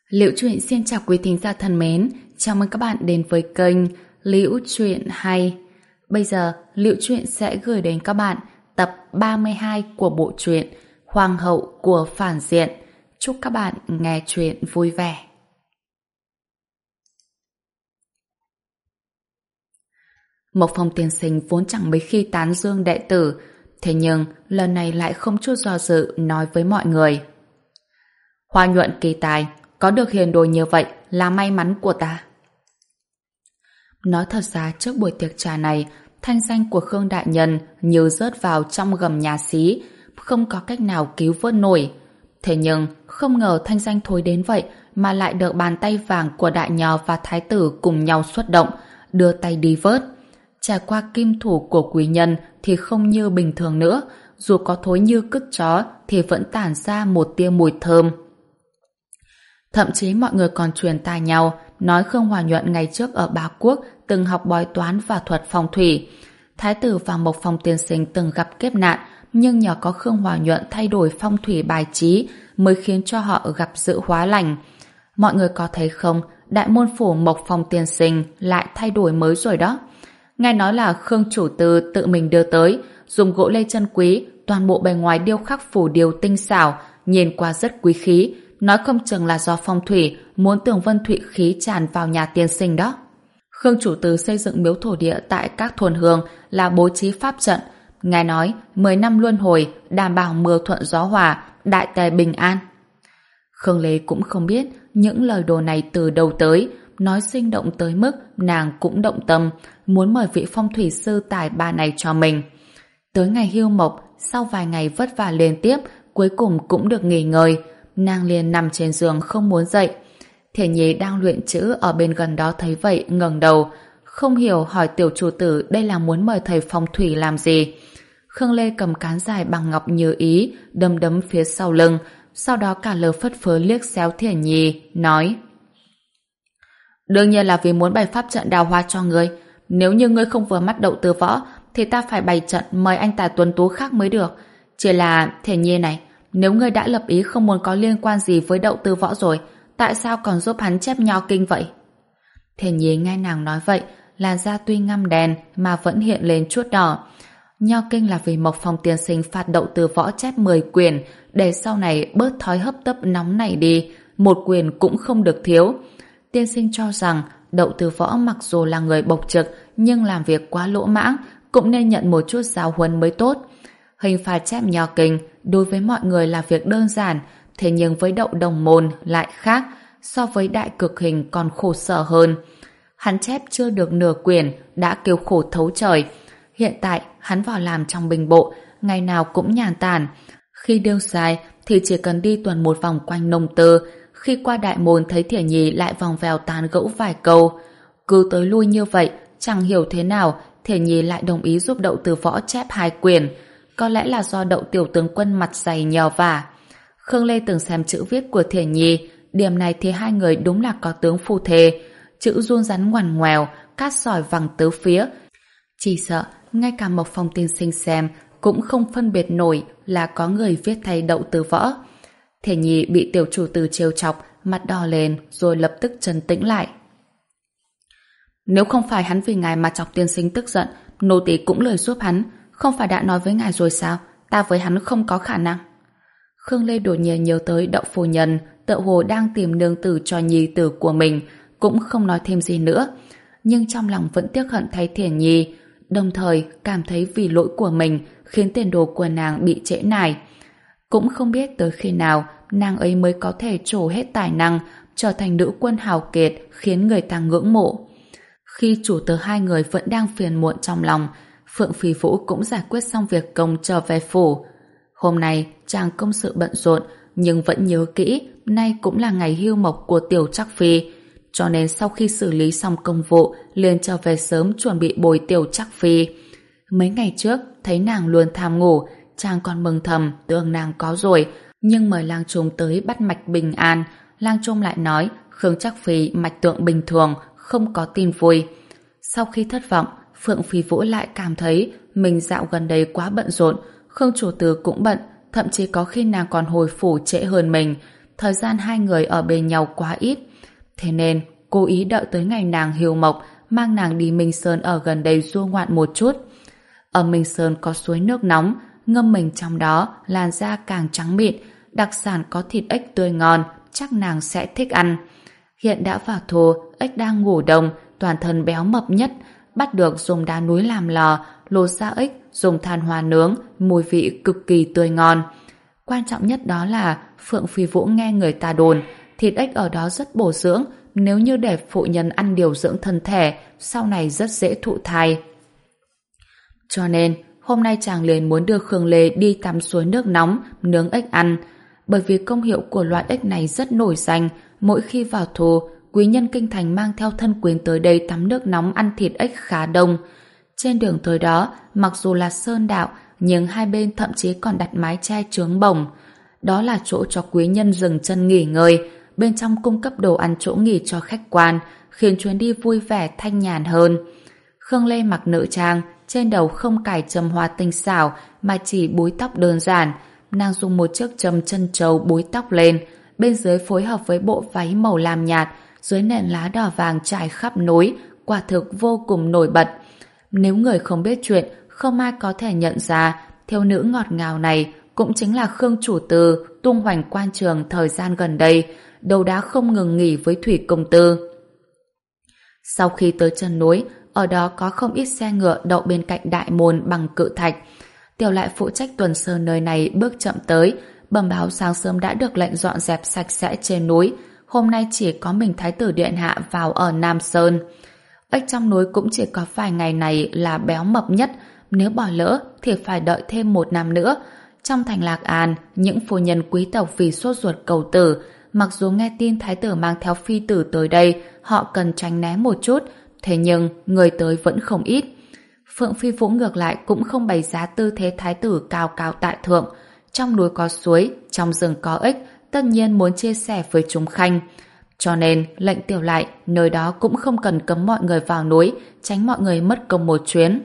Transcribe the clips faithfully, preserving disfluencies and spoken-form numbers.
Liễu Chuyện xin chào quý thính giả thân mến, chào mừng các bạn đến với kênh Liễu Chuyện hay. Bây giờ, Liễu Chuyện sẽ gửi đến các bạn tập ba mươi hai của bộ truyện Hoàng hậu của phản diện. Chúc các bạn nghe chuyện vui vẻ. Mộc Phong tiên sinh vốn chẳng mấy khi tán dương đệ tử, thế nhưng lần này lại không chút do dự nói với mọi người: Hoa nhuận kỳ tài, có được hiền đồ như vậy là may mắn của ta. Nói thật ra trước buổi tiệc trà này, thanh danh của Khương Đại Nhân như rớt vào trong gầm nhà xí, không có cách nào cứu vớt nổi. Thế nhưng không ngờ thanh danh thối đến vậy mà lại được bàn tay vàng của Đại Nho và Thái tử cùng nhau xuất động, đưa tay đi vớt. Trải qua kim thủ của quý nhân thì không như bình thường nữa, dù có thối như cứt chó thì vẫn tản ra một tia mùi thơm. Thậm chí mọi người còn truyền tai nhau nói Khương Hòa Nhuận ngày trước ở Bá Quốc từng học bói toán và thuật phong thủy. Thái tử và Mộc Phong tiên sinh từng gặp kiếp nạn, nhưng nhờ có Khương Hòa Nhuận thay đổi phong thủy bài trí mới khiến cho họ gặp dự hóa lành. Mọi người có thấy không, đại môn phủ Mộc Phong tiên sinh lại thay đổi mới rồi đó. Nghe nói là Khương chủ tư tự mình đưa tới, dùng gỗ lê chân quý, toàn bộ bề ngoài điêu khắc phủ điêu tinh xảo, nhìn qua rất quý khí. Nói không chừng là do phong thủy muốn tường vân thụy khí tràn vào nhà tiên sinh đó. Khương chủ tứ xây dựng miếu thổ địa tại các thôn hương là bố trí pháp trận. Nghe nói mười năm luân hồi đảm bảo mưa thuận gió hòa, đại tề bình an. Khương Lê cũng không biết những lời đồ này từ đâu tới, nói sinh động tới mức nàng cũng động tâm, muốn mời vị phong thủy sư tài ba này cho mình. Tới ngày hưu mộc, sau vài ngày vất vả liên tiếp, cuối cùng cũng được nghỉ ngơi. Nàng liền nằm trên giường không muốn dậy. Thể Nhi đang luyện chữ ở bên gần đó thấy vậy ngẩng đầu, không hiểu hỏi tiểu chủ tử đây là muốn mời thầy phong thủy làm gì. Khương Lê cầm cán dài bằng ngọc như ý, đâm đấm phía sau lưng, sau đó cả lơ phất phớ liếc xéo Thể Nhi, nói: Đương nhiên là vì muốn bày pháp trận đào hoa cho ngươi. Nếu như ngươi không vừa mắt Đậu Tư Võ thì ta phải bày trận mời anh tài tuấn tú khác mới được. Chỉ là Thể Nhi này, nếu ngươi đã lập ý không muốn có liên quan gì với Đậu Tư Võ rồi, tại sao còn giúp hắn chép nho kinh vậy? Thể Nhi nghe nàng nói vậy, làn da tuy ngăm đen mà vẫn hiện lên chút đỏ. Nho kinh là vì Mộc Phong tiên sinh phạt Đậu Tư Võ chép mười quyển, để sau này bớt thói hấp tấp nóng này đi, một quyển cũng không được thiếu. Tiên sinh cho rằng Đậu Tư Võ mặc dù là người bộc trực nhưng làm việc quá lỗ mãng, cũng nên nhận một chút giáo huấn mới tốt. Hình phạt chép nho kinh đối với mọi người là việc đơn giản, thế nhưng với Đậu đồng môn lại khác, so với đại cực hình còn khổ sở hơn. Hắn chép chưa được nửa quyển đã kêu khổ thấu trời. Hiện tại hắn vào làm trong binh bộ, ngày nào cũng nhàn tản. Khi điêu sai thì chỉ cần đi tuần một vòng quanh nông tư, khi qua đại môn thấy Thể Nhi lại vòng vèo tán gẫu vài câu. Cứ tới lui như vậy, chẳng hiểu thế nào Thể Nhi lại đồng ý giúp Đậu Tư Võ chép hai quyển. Có lẽ là do Đậu tiểu tướng quân mặt dày nhờ vả. Khương Lê từng xem chữ viết của Thể Nhi, điểm này thì hai người đúng là có tướng phu thê. Chữ run rắn ngoằn ngoèo, cát sỏi vàng tứ phía. Chỉ sợ ngay cả Mộc Phong tiên sinh xem cũng không phân biệt nổi là có người viết thay Đậu Tư Võ. Thể Nhi bị tiểu chủ tử trêu chọc, mặt đỏ lên rồi lập tức trấn tĩnh lại. Nếu không phải hắn vì ngài mà chọc tiên sinh tức giận, nô tỳ cũng lời giúp hắn. Không phải đã nói với ngài rồi sao, ta với hắn không có khả năng. Khương Lê đột nhiên nhớ tới Đậu phu nhân tựa hồ đang tìm nương tử cho nhi tử của mình, cũng không nói thêm gì nữa, nhưng trong lòng vẫn tiếc hận thay Thiển Nhi, đồng thời cảm thấy vì lỗi của mình khiến tiền đồ của nàng bị trễ nải. Cũng không biết tới khi nào nàng ấy mới có thể trổ hết tài năng, trở thành nữ quân hào kiệt khiến người ta ngưỡng mộ. Khi chủ tớ hai người vẫn đang phiền muộn trong lòng, Phượng Phi Vũ cũng giải quyết xong việc công trở về phủ. Hôm nay chàng công sự bận rộn, nhưng vẫn nhớ kỹ nay cũng là ngày hưu mộc của Tiểu Trắc Phi, cho nên sau khi xử lý xong công vụ liền trở về sớm chuẩn bị bồi Tiểu Trắc Phi. Mấy ngày trước thấy nàng luôn tham ngủ, chàng còn mừng thầm tưởng nàng có rồi, nhưng mời lang trung tới bắt mạch bình an. Lang trung lại nói Khương Trắc Phi mạch tượng bình thường, không có tin vui. Sau khi thất vọng, Phượng Phi Vũ lại cảm thấy mình dạo gần đây quá bận rộn. Khương chủ tử cũng bận, thậm chí có khi nàng còn hồi phủ trễ hơn mình. thời gian hai người ở bên nhau quá ít. Thế nên, cố ý đợi tới ngày nàng hiều mộc, mang nàng đi Minh Sơn ở gần đây du ngoạn một chút. Ở Minh Sơn có suối nước nóng, ngâm mình trong đó, làn da càng trắng mịn, đặc sản có thịt ếch tươi ngon, chắc nàng sẽ thích ăn. Hiện đã vào thu, ếch đang ngủ đông, toàn thân béo mập nhất, bắt được dùng đá núi làm lò, lột da ếch, dùng than hoa nướng, mùi vị cực kỳ tươi ngon. Quan trọng nhất đó là Phượng Phi Vũ nghe người ta đồn, thịt ếch ở đó rất bổ dưỡng, nếu như để phụ nhân ăn điều dưỡng thân thể, sau này rất dễ thụ thai. Cho nên, hôm nay chàng liền muốn đưa Khương Lê đi tắm suối nước nóng, nướng ếch ăn. Bởi vì công hiệu của loại ếch này rất nổi danh, mỗi khi vào thu, quý nhân kinh thành mang theo thân quyến tới đây tắm nước nóng ăn thịt ếch khá đông. Trên đường tới đó, mặc dù là sơn đạo, nhưng hai bên thậm chí còn đặt mái che chướng bồng. Đó là chỗ cho quý nhân dừng chân nghỉ ngơi, bên trong cung cấp đồ ăn chỗ nghỉ cho khách quan, khiến chuyến đi vui vẻ thanh nhàn hơn. Khương Lê mặc nữ trang, trên đầu không cài châm hoa tinh xảo mà chỉ búi tóc đơn giản. Nàng dùng một chiếc châm chân trâu búi tóc lên, bên dưới phối hợp với bộ váy màu lam nhạt, dưới nền lá đỏ vàng trải khắp núi, quả thực vô cùng nổi bật. Nếu người không biết chuyện, không ai có thể nhận ra thiếu nữ ngọt ngào này cũng chính là Khương chủ tư tung hoành quan trường thời gian gần đây, đầu đá không ngừng nghỉ với Thủy công tư. Sau khi tới chân núi, ở đó có không ít xe ngựa đậu bên cạnh đại môn bằng cự thạch. Tiểu Lại phụ trách tuần sơn nơi này bước chậm tới, bẩm báo sáng sớm đã được lệnh dọn dẹp sạch sẽ trên núi. Hôm nay chỉ có mình Thái tử điện hạ vào ở Nam Sơn. Ếch trong núi cũng chỉ có vài ngày này là béo mập nhất, nếu bỏ lỡ thì phải đợi thêm một năm nữa. Trong thành Lạc An, những phu nhân quý tộc vì sốt ruột cầu tử, mặc dù nghe tin Thái tử mang theo phi tử tới đây, họ cần tránh né một chút, thế nhưng người tới vẫn không ít. Phượng Phi Vũ ngược lại cũng không bày giá tư thế Thái tử cao cao tại thượng. Trong núi có suối, trong rừng có ếch, tất nhiên muốn chia sẻ với chúng khanh. Cho nên, lệnh Tiểu Lại, nơi đó cũng không cần cấm mọi người vào núi, tránh mọi người mất công một chuyến.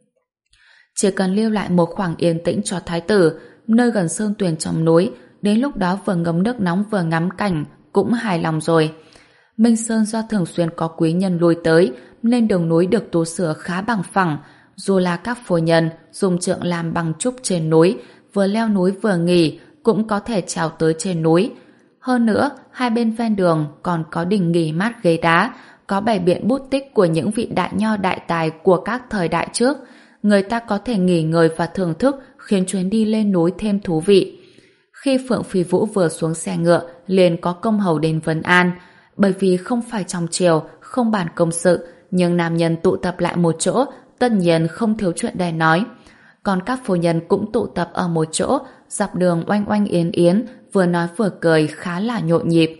Chỉ cần lưu lại một khoảng yên tĩnh cho Thái tử, nơi gần sơn tuyền trong núi, đến lúc đó vừa ngấm nước nóng vừa ngắm cảnh, cũng hài lòng rồi. Minh Sơn do thường xuyên có quý nhân lui tới, nên đường núi được tu sửa khá bằng phẳng. Dù là các phu nhân dùng trượng làm bằng trúc trên núi, vừa leo núi vừa nghỉ, cũng có thể trèo tới trên núi. Hơn nữa, hai bên ven đường còn có đình nghỉ mát ghế đá, có bày biện bút tích của những vị đại nho đại tài của các thời đại trước. Người ta có thể nghỉ ngơi và thưởng thức, khiến chuyến đi lên núi thêm thú vị. Khi Phượng Phi Vũ vừa xuống xe ngựa, liền có công hầu đến vấn an. Bởi vì không phải trong triều, không bàn công sự, nhưng nam nhân tụ tập lại một chỗ, tất nhiên không thiếu chuyện để nói. Còn các phu nhân cũng tụ tập ở một chỗ, dọc đường oanh oanh yến yến, vừa nói vừa cười khá là nhộn nhịp.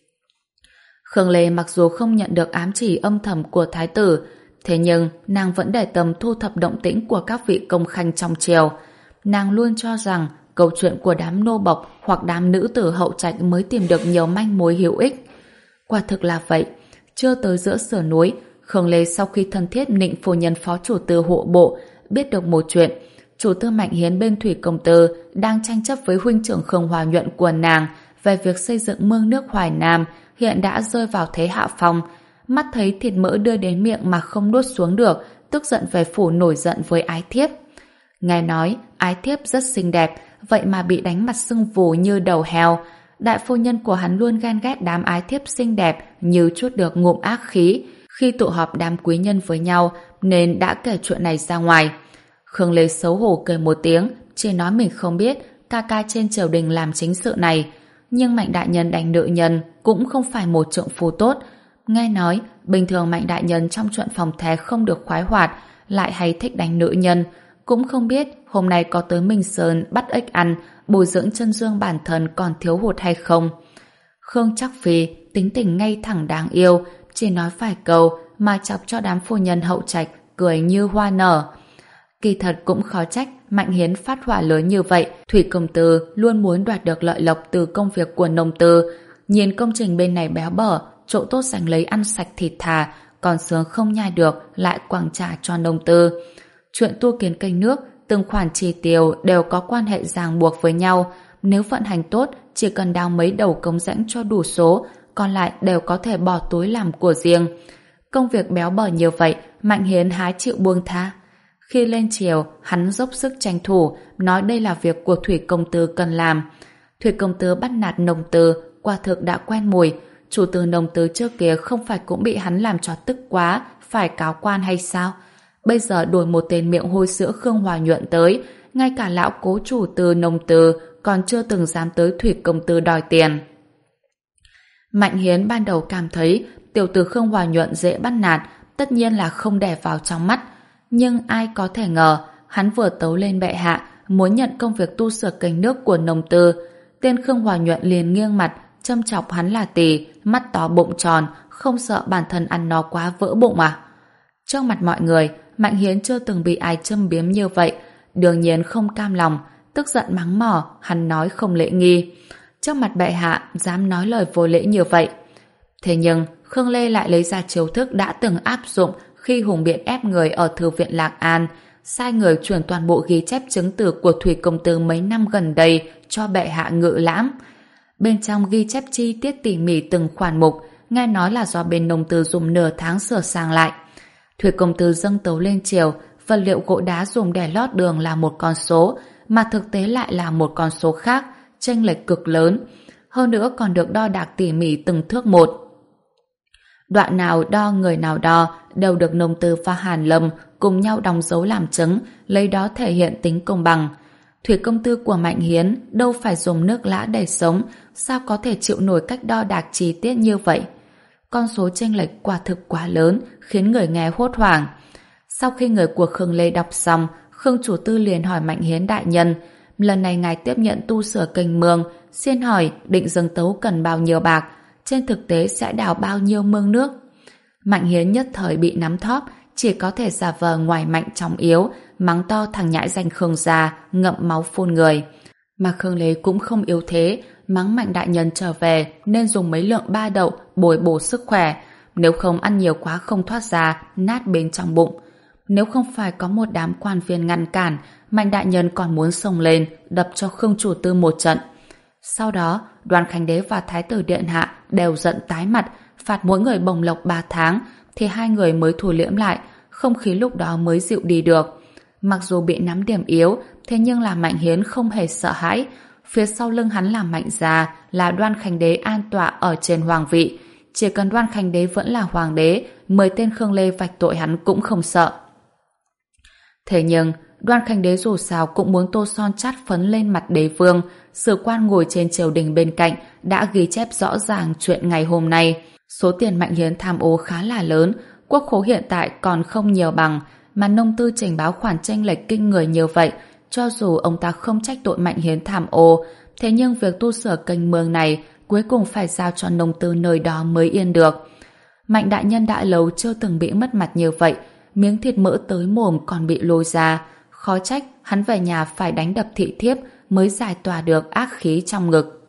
Khương Lê mặc dù không nhận được ám chỉ âm thầm của thái tử, thế nhưng nàng vẫn để tâm thu thập động tĩnh của các vị công khanh trong triều. Nàng luôn cho rằng câu chuyện của đám nô bộc hoặc đám nữ tử hậu trạch mới tìm được nhiều manh mối hữu ích. Quả thực là vậy. Chưa tới giữa sườn núi, Khương Lê sau khi thân thiết nịnh phu nhân phó chủ tư hộ bộ, biết được một chuyện. Chủ tư Mạnh Hiến bên Thủy công tư đang tranh chấp với huynh trưởng Khương Hòa Nhuận của nàng về việc xây dựng mương nước Hoài Nam, hiện đã rơi vào thế hạ phong. Mắt thấy thịt mỡ đưa đến miệng mà không nuốt xuống được, tức giận về phủ nổi giận với ái thiếp. Nghe nói ái thiếp rất xinh đẹp, vậy mà bị đánh mặt sưng vù như đầu heo. Đại phu nhân của hắn luôn ghen ghét đám ái thiếp xinh đẹp như chút được ngụm ác khí. Khi tụ họp đám quý nhân với nhau nên đã kể chuyện này ra ngoài. Khương Lê xấu hổ cười một tiếng, chỉ nói mình không biết ca ca trên triều đình làm chính sự này. Nhưng Mạnh đại nhân đánh nữ nhân cũng không phải một trượng phu tốt. Nghe nói bình thường Mạnh đại nhân trong chuyện phòng the không được khoái hoạt, lại hay thích đánh nữ nhân. Cũng không biết hôm nay có tới Minh Sơn bắt ếch ăn, bồi dưỡng chân dương bản thân còn thiếu hụt hay không. Khương Trắc Phi tính tình ngay thẳng đáng yêu, chỉ nói vài câu mà chọc cho đám phu nhân hậu trạch cười như hoa nở. Kỳ thật cũng khó trách Mạnh Hiến phát hỏa lớn như vậy. Thủy công tư luôn muốn đoạt được lợi lộc từ công việc của nông tư. Nhìn công trình bên này béo bở, chỗ tốt giành lấy ăn sạch thịt thà, còn sướng không nhai được lại quẳng trả cho nông tư. Chuyện tu kiến kênh nước, từng khoản chi tiêu đều có quan hệ ràng buộc với nhau. Nếu vận hành tốt chỉ cần đào mấy đầu cống rãnh cho đủ số, còn lại đều có thể bỏ túi làm của riêng. Công việc béo bở như vậy, Mạnh Hiến hái chịu buông tha. Khi lên chiều, hắn dốc sức tranh thủ, nói đây là việc của Thủy công tử cần làm. Thủy công tử bắt nạt nông tư, quả thực đã quen mùi. Chủ tử nông tư trước kia không phải cũng bị hắn làm cho tức quá, phải cáo quan hay sao? Bây giờ đuổi một tên miệng hôi sữa Khương Hòa Nhuận tới, ngay cả lão cố chủ từ nông tư còn chưa từng dám tới Thủy công tử đòi tiền. Mạnh Hiến ban đầu cảm thấy tiểu tử Khương Hòa Nhuận dễ bắt nạt, tất nhiên là không để vào trong mắt. Nhưng ai có thể ngờ, hắn vừa tấu lên bệ hạ, muốn nhận công việc tu sửa kênh nước của nông tư. Tên Khương Hòa Nhuận liền nghiêng mặt, châm chọc hắn là tỳ, mắt to bụng tròn, không sợ bản thân ăn nó quá vỡ bụng à? Trước mặt mọi người, Mạnh Hiến chưa từng bị ai châm biếm như vậy, đương nhiên không cam lòng, tức giận mắng mỏ, hắn nói không lễ nghi. Trước mặt bệ hạ, dám nói lời vô lễ như vậy. Thế nhưng, Khương Lê lại lấy ra chiêu thức đã từng áp dụng khi hùng biện ép người ở thư viện Lạc An, sai người chuyển toàn bộ ghi chép chứng từ của Thủy công tử mấy năm gần đây cho bệ hạ ngự lãm. Bên trong ghi chép chi tiết tỉ mỉ từng khoản mục, nghe nói là do bên nông tư dùng nửa tháng sửa sang lại. Thủy công tử dâng tấu lên triều, vật liệu gỗ đá dùng để lót đường là một con số, mà thực tế lại là một con số khác, chênh lệch cực lớn. Hơn nữa còn được đo đạc tỉ mỉ từng thước một. Đoạn nào đo người nào đo đều được nông tư và Hàn Lâm cùng nhau đóng dấu làm chứng, lấy đó thể hiện tính công bằng. Thủy công tư của Mạnh Hiến đâu phải dùng nước lã để sống, sao có thể chịu nổi cách đo đạc chi tiết như vậy? Con số chênh lệch quả thực quá lớn, khiến người nghe hốt hoảng. Sau khi người của Khương Lê đọc xong, Khương chủ tư liền hỏi Mạnh Hiến đại nhân, lần này ngài tiếp nhận tu sửa kênh mương, xin hỏi định dâng tấu cần bao nhiêu bạc, trên thực tế sẽ đào bao nhiêu mương nước? Mạnh Hiến nhất thời bị nắm thóp, chỉ có thể giả vờ ngoài mạnh trong yếu, mắng to thằng nhãi danh Khương gia, ngậm máu phun người. Mà Khương Lê cũng không yếu thế, mắng Mạnh đại nhân trở về nên dùng mấy lượng ba đậu bồi bổ sức khỏe, nếu không ăn nhiều quá không thoát ra, nát bên trong bụng. Nếu không phải có một đám quan viên ngăn cản, Mạnh đại nhân còn muốn xông lên đập cho Khương chủ tư một trận. Sau đó, Đoàn Khánh Đế và Thái tử Điện Hạ đều giận tái mặt, phạt mỗi người bổng lộc ba tháng, thì hai người mới thu liễm lại, không khí lúc đó mới dịu đi được. Mặc dù bị nắm điểm yếu, thế nhưng là Mạnh Hiến không hề sợ hãi. Phía sau lưng hắn là Mạnh gia, là Đoan Khánh Đế an tọa ở trên hoàng vị. Chỉ cần Đoan Khánh Đế vẫn là hoàng đế, mười tên Khương Lê vạch tội hắn cũng không sợ. Thế nhưng, Đoan Khánh Đế dù sao cũng muốn tô son chát phấn lên mặt đế vương. Sử quan ngồi trên triều đình bên cạnh đã ghi chép rõ ràng chuyện ngày hôm nay. Số tiền Mạnh Hiến tham ô khá là lớn, quốc khố hiện tại còn không nhiều bằng, mà nông tư trình báo khoản chênh lệch kinh người như vậy. Cho dù ông ta không trách tội Mạnh Hiến tham ô, thế nhưng việc tu sửa kênh mương này cuối cùng phải giao cho nông tư nơi đó mới yên được. Mạnh đại nhân đã lâu chưa từng bị mất mặt như vậy, miếng thịt mỡ tới mồm còn bị lôi ra. Khó trách hắn về nhà phải đánh đập thị thiếp mới giải tỏa được ác khí trong ngực.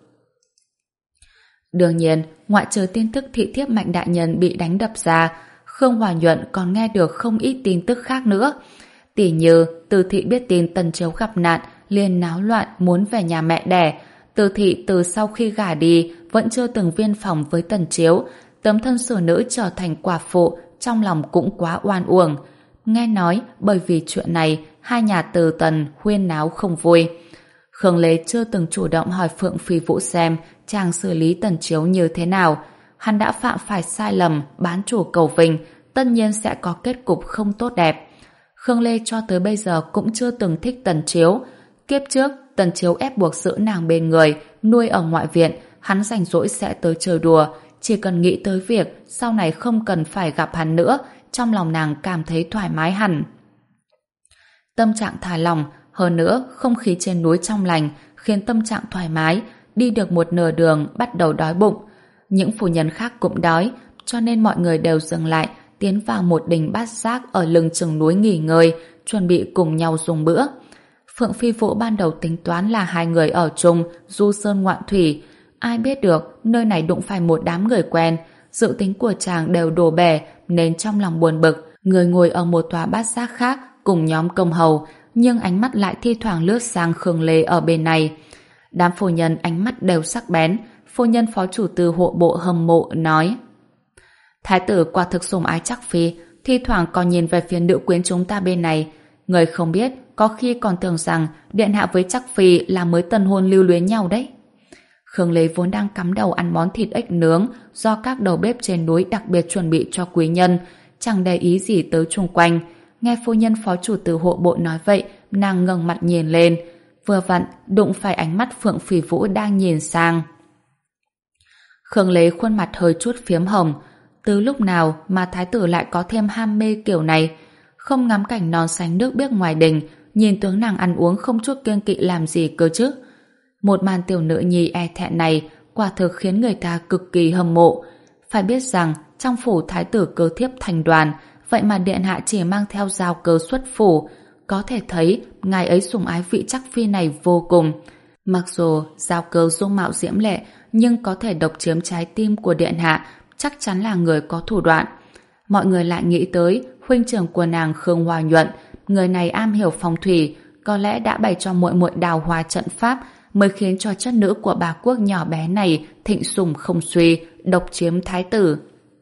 Đương nhiên, ngoại trừ tin tức thị thiếp Mạnh đại nhân bị đánh đập ra, Khương Hòa Nhuận còn nghe được không ít tin tức khác nữa. Tỉ như Từ thị biết tin Tần Chiếu gặp nạn, liền náo loạn muốn về nhà mẹ đẻ. Từ thị từ sau khi gả đi vẫn chưa từng viên phòng với Tần Chiếu, tấm thân xử nữ trở thành quả phụ, trong lòng cũng quá oan uổng. Nghe nói bởi vì chuyện này, hai nhà Từ Tần huyên náo không vui. Khương Lê chưa từng chủ động hỏi Phượng Phi Vũ xem chàng xử lý Tần Chiếu như thế nào. Hắn đã phạm phải sai lầm, bán chủ cầu vinh, tất nhiên sẽ có kết cục không tốt đẹp. Khương Lê cho tới bây giờ cũng chưa từng thích Tần Chiếu. Kiếp trước, Tần Chiếu ép buộc giữ nàng bên người, nuôi ở ngoại viện, hắn rảnh rỗi sẽ tới chơi đùa. Chỉ cần nghĩ tới việc sau này không cần phải gặp hắn nữa, trong lòng nàng cảm thấy thoải mái hẳn. Tâm trạng thả lỏng, hơn nữa không khí trên núi trong lành khiến tâm trạng thoải mái. Đi được một nửa đường bắt đầu đói bụng. Những phu nhân khác cũng đói, cho nên mọi người đều dừng lại, tiến vào một đình bát giác ở lưng chừng núi nghỉ ngơi, chuẩn bị cùng nhau dùng bữa. Phượng Phi Vũ ban đầu tính toán là hai người ở chung, du sơn ngoạn thủy. Ai biết được nơi này đụng phải một đám người quen, dự tính của chàng đều đổ bể, nên trong lòng buồn bực. Người ngồi ở một tòa bát giác khác, cùng nhóm công hầu, nhưng ánh mắt lại thi thoảng lướt sang Khương Lê ở bên này. Đám phu nhân ánh mắt đều sắc bén. Phu nhân phó chủ tư hộ bộ hâm mộ nói: Thái tử quả thực sủng ái chắc phi, thi thoảng còn nhìn về phía nữ quyến chúng ta bên này. Người không biết, có khi còn tưởng rằng điện hạ với chắc phi là mới tân hôn lưu luyến nhau đấy. Khương Lê vốn đang cắm đầu ăn món thịt ếch nướng do các đầu bếp trên núi đặc biệt chuẩn bị cho quý nhân, chẳng để ý gì tới chung quanh. Nghe phu nhân phó chủ tử hộ bộ nói vậy, nàng ngẩng mặt nhìn lên, vừa vặn đụng phải ánh mắt Phượng Phỉ Vũ đang nhìn sang. Khương Lê khuôn mặt hơi chút phiếm hồng. Từ lúc nào mà thái tử lại có thêm ham mê kiểu này? Không ngắm cảnh non xanh nước biếc ngoài đình, nhìn tướng nàng ăn uống không chút kiêng kỵ làm gì cơ chứ? Một màn tiểu nữ nhi e thẹn này quả thực khiến người ta cực kỳ hâm mộ. Phải biết rằng trong phủ thái tử cơ thiếp thành đoàn, vậy mà điện hạ chỉ mang theo dao cớ xuất phủ, có thể thấy ngài ấy sủng ái vị chắc phi này vô cùng. Mặc dù dao cớ dung mạo diễm lệ, nhưng có thể độc chiếm trái tim của điện hạ chắc chắn là người có thủ đoạn. Mọi người lại nghĩ tới huynh trưởng của nàng Khương Hoa Nhuận, người này am hiểu phong thủy, có lẽ đã bày cho muội muội đào hoa trận pháp, mới khiến cho chất nữ của bà quốc nhỏ bé này thịnh sủng không suy, độc chiếm thái tử.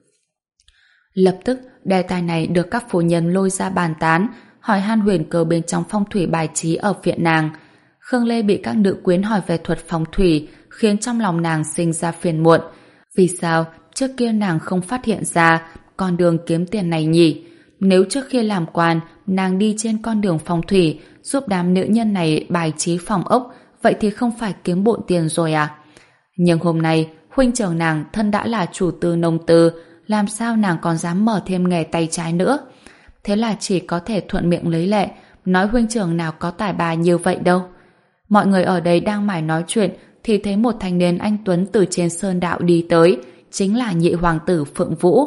Lập tức, đề tài này được các phu nhân lôi ra bàn tán, hỏi han huyền cơ bên trong phong thủy bài trí ở viện nàng. Khương Lê bị các nữ quyến hỏi về thuật phong thủy, khiến trong lòng nàng sinh ra phiền muộn. Vì sao trước kia nàng không phát hiện ra con đường kiếm tiền này nhỉ? Nếu trước khi làm quan, nàng đi trên con đường phong thủy, giúp đám nữ nhân này bài trí phòng ốc, vậy thì không phải kiếm bộn tiền rồi à? Nhưng hôm nay, huynh trưởng nàng thân đã là chủ tư nông tư, làm sao nàng còn dám mở thêm nghề tay trái nữa? Thế là chỉ có thể thuận miệng lấy lệ, nói huynh trưởng nào có tài bà như vậy đâu. Mọi người ở đây đang mải nói chuyện, thì thấy một thanh niên anh tuấn từ trên sơn đạo đi tới, chính là nhị hoàng tử Phượng Vũ.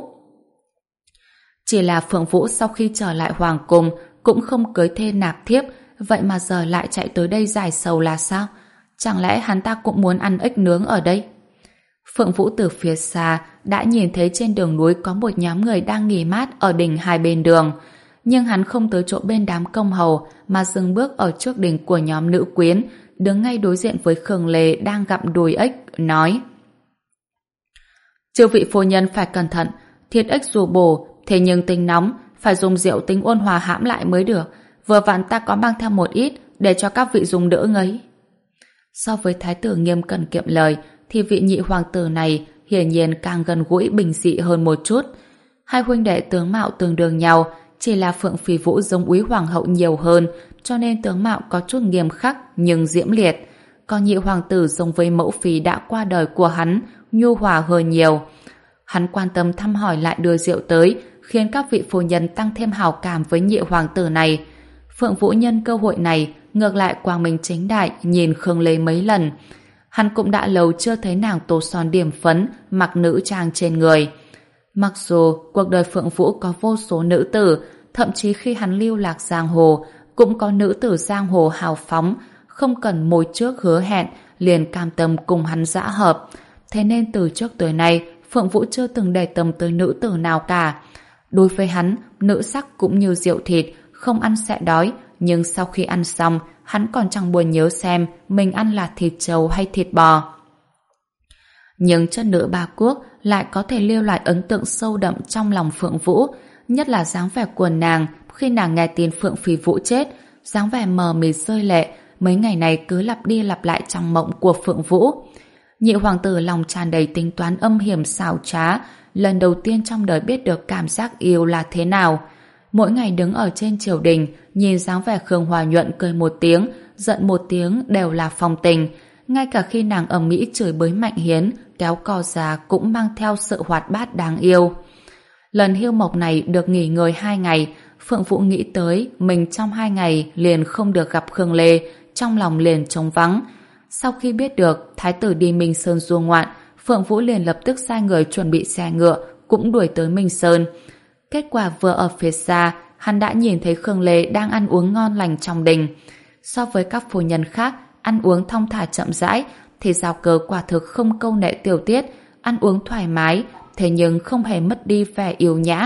Chỉ là Phượng Vũ sau khi trở lại hoàng cung cũng không cưới thê nạp thiếp, vậy mà giờ lại chạy tới đây giải sầu là sao? Chẳng lẽ hắn ta cũng muốn ăn ếch nướng ở đây? Phượng Vũ từ phía xa đã nhìn thấy trên đường núi có một nhóm người đang nghỉ mát ở đỉnh hai bên đường, nhưng hắn không tới chỗ bên đám công hầu mà dừng bước ở trước đỉnh của nhóm nữ quyến, đứng ngay đối diện với Khương Lê đang gặm đùi ếch, nói: Chư vị phu nhân phải cẩn thận, thịt ếch dù bổ, thế nhưng tính nóng, phải dùng rượu tính ôn hòa hãm lại mới được. Vừa vặn ta có mang theo một ít để cho các vị dùng đỡ ngấy. So với thái tử nghiêm cẩn kiệm lời, thì vị nhị hoàng tử này hiển nhiên càng gần gũi bình dị hơn một chút. Hai huynh đệ tướng mạo tương đương nhau, chỉ là Phượng Phỉ Vũ giống úy hoàng hậu nhiều hơn, cho nên tướng mạo có chút nghiêm khắc nhưng diễm liệt. Còn nhị hoàng tử giống với mẫu phi đã qua đời của hắn, nhu hòa hơn nhiều. Hắn quan tâm thăm hỏi lại đưa rượu tới, khiến các vị phu nhân tăng thêm hào cảm với nhị hoàng tử này. Phượng Vũ nhân cơ hội này ngược lại quang minh chính đại nhìn Khương Lê mấy lần. Hắn cũng đã lâu chưa thấy nàng tô son điểm phấn, mặc nữ trang trên người. Mặc dù cuộc đời Phượng Vũ có vô số nữ tử, thậm chí khi hắn lưu lạc giang hồ, cũng có nữ tử giang hồ hào phóng, không cần môi trước hứa hẹn, liền cam tâm cùng hắn dã hợp. Thế nên từ trước tới nay, Phượng Vũ chưa từng để tâm tới nữ tử nào cả. Đối với hắn, nữ sắc cũng như rượu thịt, không ăn sẽ đói, nhưng sau khi ăn xong, hắn còn chẳng buồn nhớ xem mình ăn là thịt trâu hay thịt bò. Nhưng chất nữ ba quốc lại có thể lưu lại ấn tượng sâu đậm trong lòng Phượng Vũ, nhất là dáng vẻ của nàng khi nàng nghe tin Phượng Phỉ Vũ chết, dáng vẻ mờ mịt rơi lệ, mấy ngày này cứ lặp đi lặp lại trong mộng của Phượng Vũ. Nhị hoàng tử lòng tràn đầy tính toán âm hiểm xảo trá, lần đầu tiên trong đời biết được cảm giác yêu là thế nào. Mỗi ngày đứng ở trên triều đình, nhìn dáng vẻ Khương Hoa Nhuận cười một tiếng, giận một tiếng đều là phong tình. Ngay cả khi nàng ầm ĩ chửi bới Mạnh Hiến, kéo cò già cũng mang theo sự hoạt bát đáng yêu. Lần hưu mộc này được nghỉ ngơi hai ngày, Phượng Vũ nghĩ tới mình trong hai ngày liền không được gặp Khương Lê, trong lòng liền trống vắng. Sau khi biết được thái tử đi Minh Sơn du ngoạn, Phượng Vũ liền lập tức sai người chuẩn bị xe ngựa, cũng đuổi tới Minh Sơn. Kết quả vừa ở phía xa, hắn đã nhìn thấy Khương Lê đang ăn uống ngon lành trong đình. So với các phu nhân khác, ăn uống thong thả chậm rãi, thì Giao Cơ quả thực không câu nệ tiểu tiết, ăn uống thoải mái, thế nhưng không hề mất đi vẻ yêu nhã.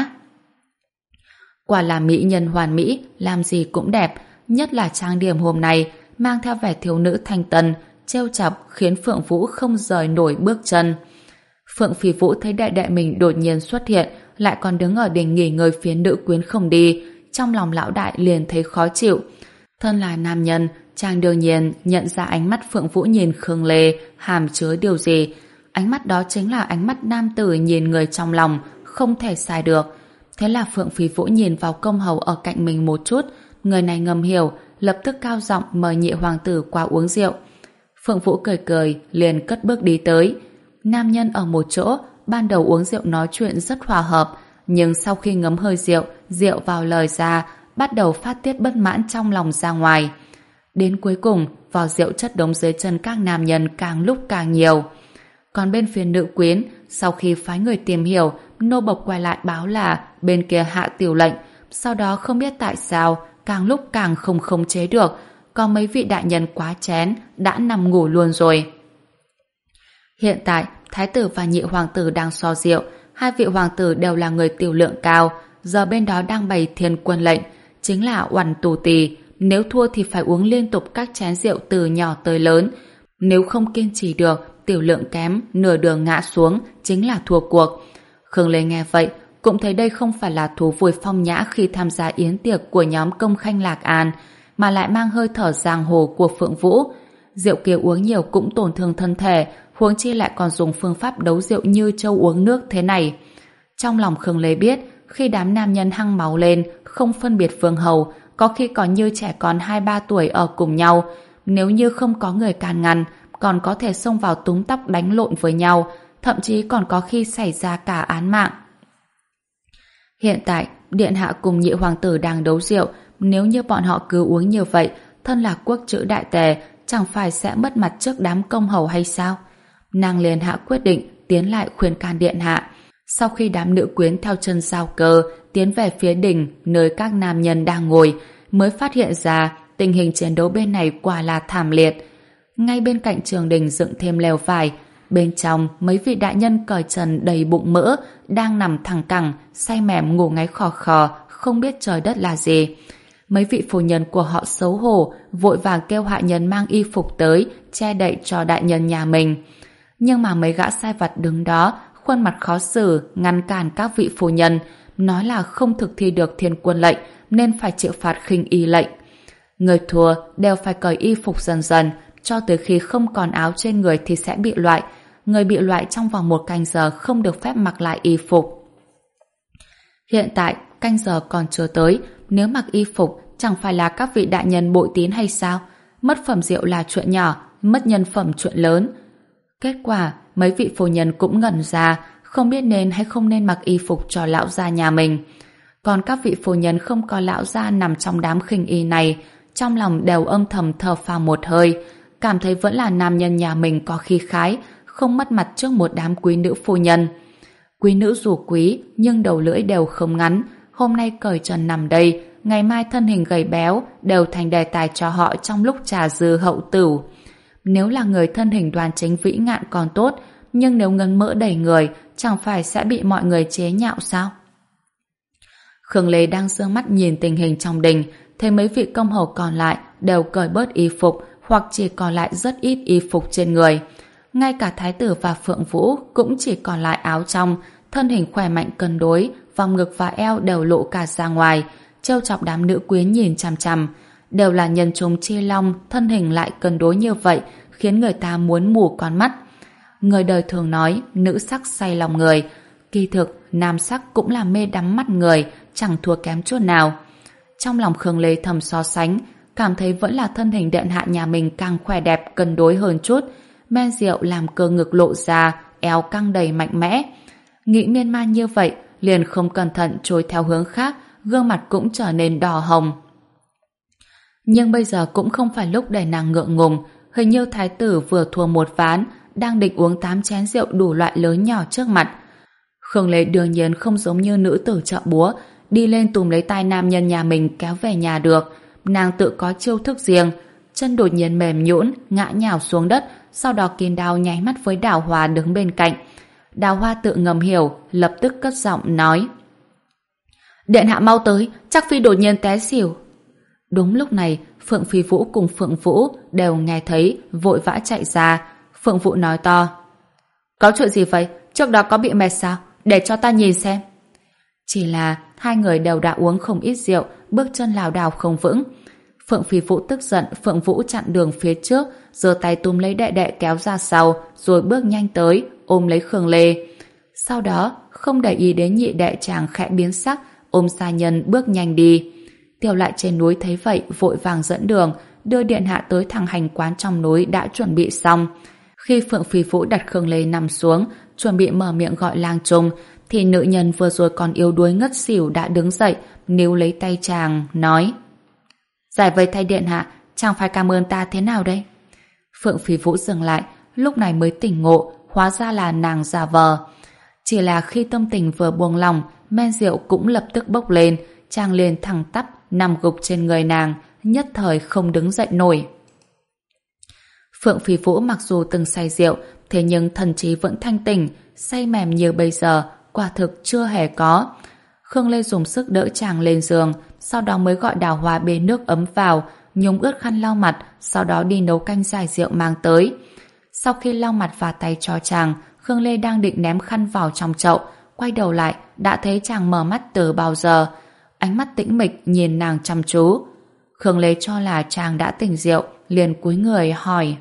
Quả là mỹ nhân hoàn mỹ, làm gì cũng đẹp, nhất là trang điểm hôm nay, mang theo vẻ thiếu nữ thanh tân, trêu chọc khiến Phượng Vũ không rời nổi bước chân. Phượng Phỉ Vũ thấy đệ đệ mình đột nhiên xuất hiện, lại còn đứng ở đỉnh nghỉ ngơi phía nữ quyến không đi, trong lòng lão đại liền thấy khó chịu. Thân là nam nhân, chàng đương nhiên nhận ra ánh mắt Phượng Vũ nhìn Khương Lê hàm chứa điều gì. Ánh mắt đó chính là ánh mắt nam tử nhìn người trong lòng, không thể sai được. Thế là Phượng Phỉ Vũ nhìn vào công hầu ở cạnh mình một chút, người này ngầm hiểu, lập tức cao giọng mời nhị hoàng tử qua uống rượu. Phượng Vũ cười cười, liền cất bước đi tới. Nam nhân ở một chỗ, ban đầu uống rượu nói chuyện rất hòa hợp, nhưng sau khi ngấm hơi rượu, rượu vào lời ra, bắt đầu phát tiết bất mãn trong lòng ra ngoài. Đến cuối cùng, vò rượu chất đống dưới chân các nam nhân càng lúc càng nhiều. Còn bên phía nữ quyến, sau khi phái người tìm hiểu, nô bộc quay lại báo là bên kia hạ tiểu lệnh, sau đó không biết tại sao, càng lúc càng không khống chế được, có mấy vị đại nhân quá chén, đã nằm ngủ luôn rồi. Hiện tại, thái tử và nhị hoàng tử đang so rượu, hai vị hoàng tử đều là người tiểu lượng cao, giờ bên đó đang bày thiên quân lệnh, chính là oằn tù tì, nếu thua thì phải uống liên tục các chén rượu từ nhỏ tới lớn, nếu không kiên trì được, tiểu lượng kém, nửa đường ngã xuống, chính là thua cuộc. Khương Lê nghe vậy, cũng thấy đây không phải là thú vui phong nhã khi tham gia yến tiệc của nhóm công khanh Lạc An, mà lại mang hơi thở giang hồ của Phượng Vũ. Rượu kia uống nhiều cũng tổn thương thân thể, huống chi lại còn dùng phương pháp đấu rượu như trâu uống nước thế này. Trong lòng Khương Lê biết, khi đám nam nhân hăng máu lên, không phân biệt vương hầu, có khi còn như trẻ con hai ba tuổi ở cùng nhau, nếu như không có người can ngăn, còn có thể xông vào túm tóc đánh lộn với nhau, thậm chí còn có khi xảy ra cả án mạng. Hiện tại, điện hạ cùng nhị hoàng tử đang đấu rượu, nếu như bọn họ cứ uống như vậy, thân là quốc trữ đại tề, chẳng phải sẽ mất mặt trước đám công hầu hay sao? Nàng liền hạ quyết định tiến lại khuyên can điện hạ. Sau khi đám nữ quyến theo chân giao cơ tiến về phía đỉnh nơi các nam nhân đang ngồi, mới phát hiện ra tình hình chiến đấu bên này quả là thảm liệt. Ngay bên cạnh trường đình dựng thêm lều vải, bên trong mấy vị đại nhân cởi trần đầy bụng mỡ đang nằm thẳng cẳng, say mềm ngủ ngáy khò khò, không biết trời đất là gì. Mấy vị phu nhân của họ xấu hổ, vội vàng kêu hạ nhân mang y phục tới che đậy cho đại nhân nhà mình. Nhưng mà mấy gã sai vặt đứng đó, khuôn mặt khó xử, ngăn cản các vị phu nhân, nói là không thực thi được thiên quân lệnh nên phải chịu phạt khinh y lệnh. Người thua đều phải cởi y phục dần dần, cho tới khi không còn áo trên người thì sẽ bị loại. Người bị loại trong vòng một canh giờ không được phép mặc lại y phục. Hiện tại, canh giờ còn chưa tới, nếu mặc y phục chẳng phải là các vị đại nhân bội tín hay sao? Mất phẩm rượu là chuyện nhỏ, mất nhân phẩm chuyện lớn. Kết quả, mấy vị phu nhân cũng ngẩn ra, không biết nên hay không nên mặc y phục cho lão gia nhà mình. Còn các vị phu nhân không có lão gia nằm trong đám khinh y này, trong lòng đều âm thầm thở phào một hơi, cảm thấy vẫn là nam nhân nhà mình có khí khái, không mất mặt trước một đám quý nữ phu nhân. Quý nữ dù quý, nhưng đầu lưỡi đều không ngắn, hôm nay cởi trần nằm đây, ngày mai thân hình gầy béo, đều thành đề tài cho họ trong lúc trà dư hậu tửu. Nếu là người thân hình đoan chính vĩ ngạn còn tốt, nhưng nếu ngấn mỡ đầy người, chẳng phải sẽ bị mọi người chế nhạo sao? Khương Lê đang giương mắt nhìn tình hình trong đình, thấy mấy vị công hầu còn lại đều cởi bớt y phục, hoặc chỉ còn lại rất ít y phục trên người. Ngay cả thái tử và Phượng Vũ cũng chỉ còn lại áo trong, thân hình khỏe mạnh cân đối, vòng ngực và eo đều lộ cả ra ngoài, trêu chọc đám nữ quyến nhìn chằm chằm. Đều là nhân trùng chi long, thân hình lại cân đối như vậy, khiến người ta muốn mù con mắt. Người đời thường nói nữ sắc say lòng người, kỳ thực nam sắc cũng là mê đắm mắt người, chẳng thua kém chút nào. Trong lòng Khương Lê thầm so sánh, cảm thấy vẫn là thân hình điện hạ nhà mình càng khỏe đẹp cân đối hơn chút, men rượu làm cơ ngực lộ ra, eo căng đầy mạnh mẽ. Nghĩ miên man như vậy, liền không cẩn thận trôi theo hướng khác, gương mặt cũng trở nên đỏ hồng. Nhưng bây giờ cũng không phải lúc để nàng ngượng ngùng, hình như thái tử vừa thua một ván, đang định uống tám chén rượu đủ loại lớn nhỏ trước mặt. Khương Lê đương nhiên không giống như nữ tử chợ búa, đi lên túm lấy tay nam nhân nhà mình kéo về nhà được. Nàng tự có chiêu thức riêng, chân đột nhiên mềm nhũn, ngã nhào xuống đất, sau đó Kim Đao nháy mắt với Đào Hoa đứng bên cạnh. Đào Hoa tự ngầm hiểu, lập tức cất giọng nói: "Điện hạ mau tới, chắc phi đột nhiên té xỉu." Đúng lúc này, Phượng Phi Vũ cùng Phượng Vũ đều nghe thấy, vội vã chạy ra. Phượng Vũ nói to: Có chuyện gì vậy? Trước đó có bị mệt sao? Để cho ta nhìn xem. Chỉ là hai người đều đã uống không ít rượu, bước chân lảo đảo không vững. Phượng Phi Vũ tức giận, Phượng Vũ chặn đường phía trước, giơ tay túm lấy đệ đệ kéo ra sau, rồi bước nhanh tới, ôm lấy Khương Lê. Sau đó, không để ý đến nhị đệ chàng khẽ biến sắc, ôm Sa Nhân bước nhanh đi. Tiểu Lại trên núi thấy vậy, vội vàng dẫn đường, đưa điện hạ tới thằng hành quán trong núi đã chuẩn bị xong. Khi Phượng Phi Vũ đặt Khương Lê nằm xuống, chuẩn bị mở miệng gọi lang trung, thì nữ nhân vừa rồi còn yếu đuối ngất xỉu đã đứng dậy, níu lấy tay chàng, nói: Giải vây thay điện hạ, chàng phải cảm ơn ta thế nào đây? Phượng Phi Vũ dừng lại, lúc này mới tỉnh ngộ, hóa ra là nàng giả vờ. Chỉ là khi tâm tình vừa buông lòng, men rượu cũng lập tức bốc lên, chàng liền thẳng tắp nằm gục trên người nàng, nhất thời không đứng dậy nổi. Phượng Phi Vũ mặc dù từng say rượu, thế nhưng thần trí vẫn thanh tỉnh, say mềm như bây giờ, quả thực chưa hề có. Khương Lê dùng sức đỡ chàng lên giường, sau đó mới gọi Đào Hoa bê nước ấm vào, nhúng ướt khăn lau mặt, sau đó đi nấu canh giải rượu mang tới. Sau khi lau mặt và tay cho chàng, Khương Lê đang định ném khăn vào trong chậu, quay đầu lại đã thấy chàng mở mắt từ bao giờ. Ánh mắt tĩnh mịch nhìn nàng chăm chú. Khương Lê cho là chàng đã tỉnh rượu, liền cúi người hỏi: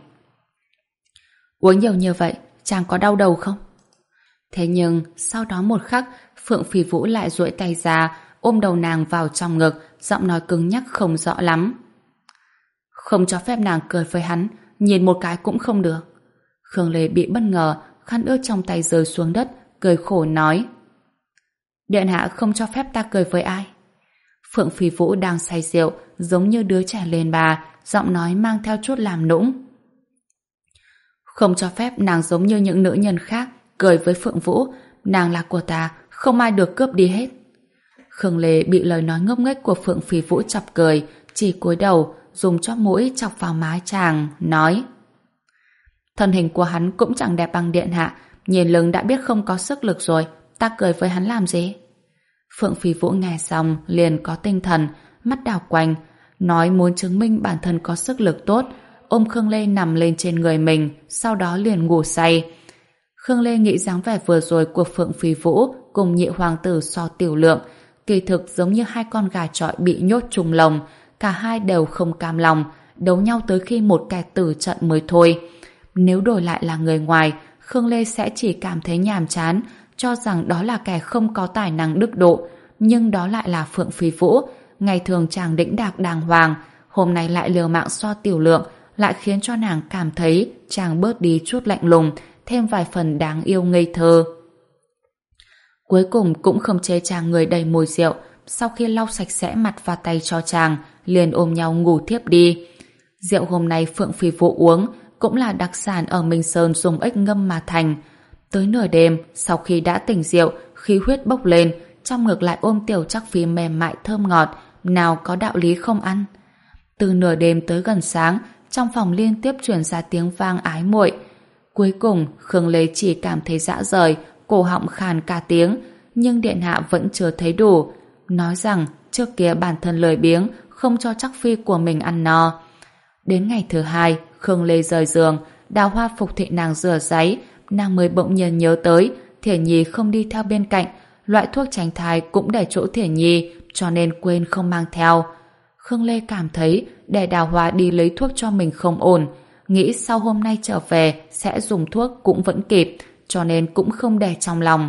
Uống nhiều như vậy, chàng có đau đầu không? Thế nhưng sau đó một khắc, Phượng Phi Vũ lại duỗi tay ra, ôm đầu nàng vào trong ngực, giọng nói cứng nhắc không rõ lắm. Không cho phép nàng cười với hắn, nhìn một cái cũng không được. Khương Lê bị bất ngờ, khăn ướt trong tay rơi xuống đất, cười khổ nói: Điện hạ không cho phép ta cười với ai? Phượng Phi Vũ đang say rượu, giống như đứa trẻ lên bà, giọng nói mang theo chút làm nũng. Không cho phép nàng giống như những nữ nhân khác, cười với Phượng Vũ, nàng là của ta, không ai được cướp đi hết. Khương Lê bị lời nói ngốc nghếch của Phượng Phi Vũ chọc cười, chỉ cúi đầu, dùng chóp mũi chọc vào má chàng, nói: Thân hình của hắn cũng chẳng đẹp bằng điện hạ, nhìn lưng đã biết không có sức lực rồi, ta cười với hắn làm gì? Phượng Phi Vũ nghe xong liền có tinh thần, mắt đảo quanh, nói muốn chứng minh bản thân có sức lực tốt, ôm Khương Lê nằm lên trên người mình, sau đó liền ngủ say. Khương Lê nghĩ dáng vẻ vừa rồi của Phượng Phi Vũ cùng nhị hoàng tử So Tiểu Lượng, kỳ thực giống như hai con gà chọi bị nhốt trùng lồng, cả hai đều không cam lòng, đấu nhau tới khi một kẻ tử trận mới thôi. Nếu đổi lại là người ngoài, Khương Lê sẽ chỉ cảm thấy nhàm chán, cho rằng đó là kẻ không có tài năng đức độ, nhưng đó lại là Phượng Phi Vũ, ngày thường chàng đĩnh đạc đàng hoàng, hôm nay lại liều mạng So Tiểu Lượng, lại khiến cho nàng cảm thấy chàng bớt đi chút lạnh lùng, thêm vài phần đáng yêu ngây thơ. Cuối cùng cũng không chê chàng người đầy mùi rượu, sau khi lau sạch sẽ mặt và tay cho chàng, liền ôm nhau ngủ thiếp đi. Rượu hôm nay Phượng Phi Vũ uống cũng là đặc sản ở Minh Sơn dùng ếch ngâm mà thành. Tới nửa đêm, sau khi đã tỉnh rượu, khí huyết bốc lên, trong ngực lại ôm Tiểu Trắc Phi mềm mại thơm ngọt, nào có đạo lý không ăn. Từ nửa đêm tới gần sáng, trong phòng liên tiếp truyền ra tiếng vang ái muội. Cuối cùng, Khương Lê chỉ cảm thấy rã rời, cổ họng khàn cả tiếng, nhưng điện hạ vẫn chưa thấy đủ. Nói rằng trước kia bản thân lười biếng, không cho Trắc Phi của mình ăn no. Đến ngày thứ hai, Khương Lê rời giường, Đào Hoa phục thị nàng rửa ráy, nàng mới bỗng nhiên nhớ tới Thiển Nhi không đi theo bên cạnh, loại thuốc tránh thai cũng để chỗ Thiển Nhi, cho nên quên không mang theo. Khương Lê cảm thấy để Đào Hoa đi lấy thuốc cho mình không ổn, nghĩ sau hôm nay trở về sẽ dùng thuốc cũng vẫn kịp, cho nên cũng không để trong lòng.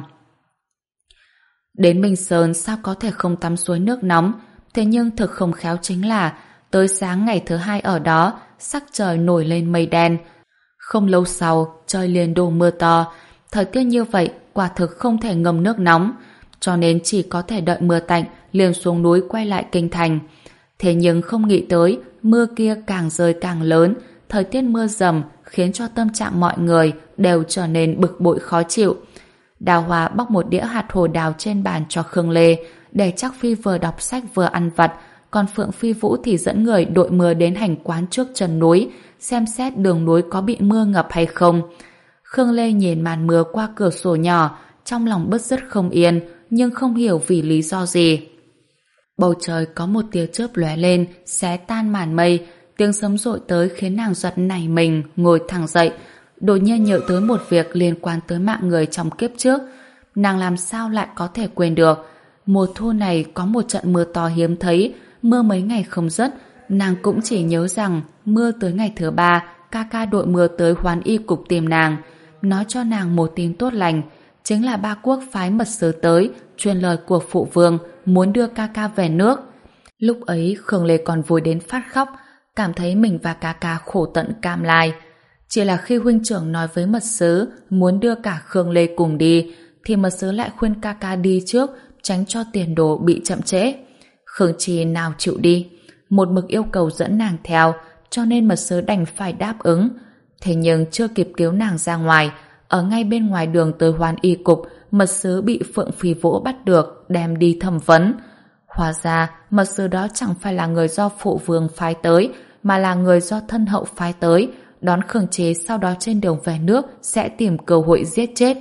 Đến Minh Sơn sao có thể không tắm suối nước nóng, thế nhưng thực không khéo chính là tới sáng ngày thứ hai ở đó, sắc trời nổi lên mây đen. Không lâu sau, trời liền đổ mưa to, thời tiết như vậy quả thực không thể ngâm nước nóng, cho nên chỉ có thể đợi mưa tạnh liền xuống núi quay lại kinh thành. Thế nhưng không nghĩ tới, mưa kia càng rơi càng lớn, thời tiết mưa dầm khiến cho tâm trạng mọi người đều trở nên bực bội khó chịu. Đào Hoa bóc một đĩa hạt hồ đào trên bàn cho Khương Lê, để Trắc Phi vừa đọc sách vừa ăn vặt, còn Phượng Phi Vũ thì dẫn người đội mưa đến hành quán trước chân núi, xem xét đường núi có bị mưa ngập hay không. Khương Lê nhìn màn mưa qua cửa sổ nhỏ, trong lòng bứt rứt không yên, nhưng không hiểu vì lý do gì. Bầu trời có một tia chớp lóe lên, xé tan màn mây, tiếng sấm dội tới khiến nàng giật nảy mình, ngồi thẳng dậy. Đột nhiên nhớ tới một việc liên quan tới mạng người trong kiếp trước. Nàng làm sao lại có thể quên được? Mùa thu này có một trận mưa to hiếm thấy, mưa mấy ngày không dứt. Nàng cũng chỉ nhớ rằng mưa tới ngày thứ ba, ca ca đội mưa tới Hoán Y cục tìm nàng, nói cho nàng một tin tốt lành, chính là ba quốc phái mật sứ tới, truyền lời của phụ vương muốn đưa ca ca về nước. Lúc ấy Khương Lê còn vui đến phát khóc, cảm thấy mình và ca ca khổ tận cam lai. Chỉ là khi huynh trưởng nói với mật sứ muốn đưa cả Khương Lê cùng đi, thì mật sứ lại khuyên ca ca đi trước, tránh cho tiền đồ bị chậm trễ. Khương Chi nào chịu đi, một mực yêu cầu dẫn nàng theo, cho nên mật sứ đành phải đáp ứng. Thế nhưng chưa kịp cứu nàng ra ngoài, ở ngay bên ngoài đường tới Hoán Y cục, mật sứ bị Phượng Phi Vũ bắt được, đem đi thẩm vấn. Hóa ra, mật sứ đó chẳng phải là người do phụ vương phái tới, mà là người do thân hậu phái tới, đón Khương Chế sau đó trên đường về nước sẽ tìm cơ hội giết chết.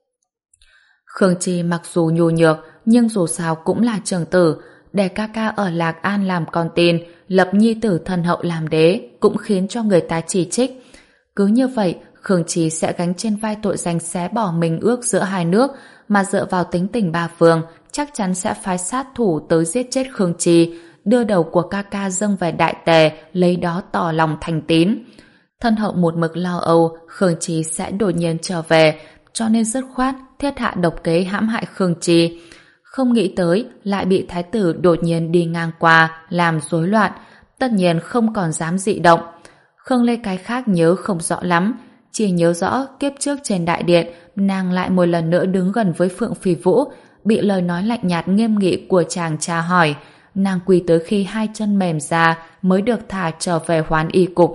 Khương Chi mặc dù nhu nhược, nhưng dù sao cũng là trưởng tử, để ca ca ở Lạc An làm con tin, lập nhi tử thân hậu làm đế, cũng khiến cho người ta chỉ trích. Cứ như vậy, Khương Chi sẽ gánh trên vai tội danh xé bỏ mình ước giữa hai nước, mà dựa vào tính tình ba phương, chắc chắn sẽ phái sát thủ tới giết chết Khương Chi, đưa đầu của ca ca dâng về Đại Tề, lấy đó tỏ lòng thành tín. Thân hậu một mực lo âu Khương Chi sẽ đột nhiên trở về, cho nên dứt khoát thiết hạ độc kế hãm hại Khương Chi. Không nghĩ tới lại bị thái tử đột nhiên đi ngang qua làm rối loạn, tất nhiên không còn dám dị động. Khương Lê cái khác nhớ không rõ lắm, chỉ nhớ rõ kiếp trước trên đại điện nàng lại một lần nữa đứng gần với Phượng Phi Vũ, bị lời nói lạnh nhạt nghiêm nghị của chàng tra hỏi, nàng quỳ tới khi hai chân mềm ra mới được thả trở về Hoán Y cục.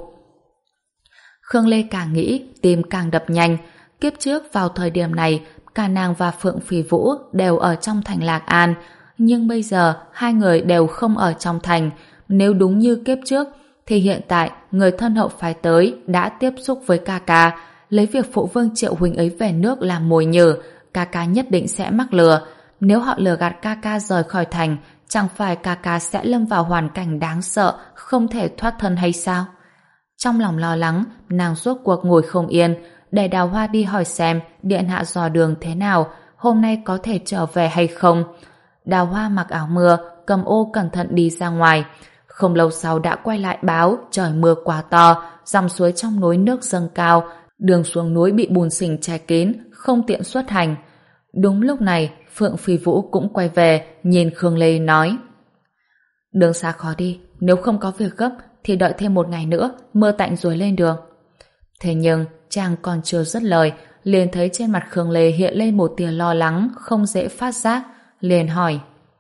Khương Lê càng nghĩ tim càng đập nhanh. Kiếp trước vào thời điểm này cả nàng và Phượng Phi Vũ đều ở trong thành Lạc An, nhưng bây giờ hai người đều không ở trong thành. Nếu đúng như kiếp trước thì hiện tại người thân hậu phái tới đã tiếp xúc với ca ca, lấy việc phụ vương triệu huynh ấy về nước làm mồi nhử, ca ca nhất định sẽ mắc lừa. Nếu họ lừa gạt ca ca rời khỏi thành, chẳng phải ca ca sẽ lâm vào hoàn cảnh đáng sợ, không thể thoát thân hay sao? Trong lòng lo lắng, nàng rốt cuộc ngồi không yên, để Đào Hoa đi hỏi xem điện hạ dò đường thế nào, hôm nay có thể trở về hay không. Đào Hoa mặc áo mưa, cầm ô cẩn thận đi ra ngoài. Không lâu sau đã quay lại báo trời mưa quá to, dòng suối trong núi nước dâng cao, đường xuống núi bị bùn sình che kín, không tiện xuất hành. Đúng lúc này, Phượng Phi Vũ cũng quay về, nhìn Khương Lê nói: đường xa khó đi, nếu không có việc gấp thì đợi thêm một ngày nữa, mưa tạnh rồi lên đường. Thế nhưng chàng còn chưa dứt lời, liền thấy trên mặt Khương Lê hiện lên một tia lo lắng không dễ phát giác, liền hỏi: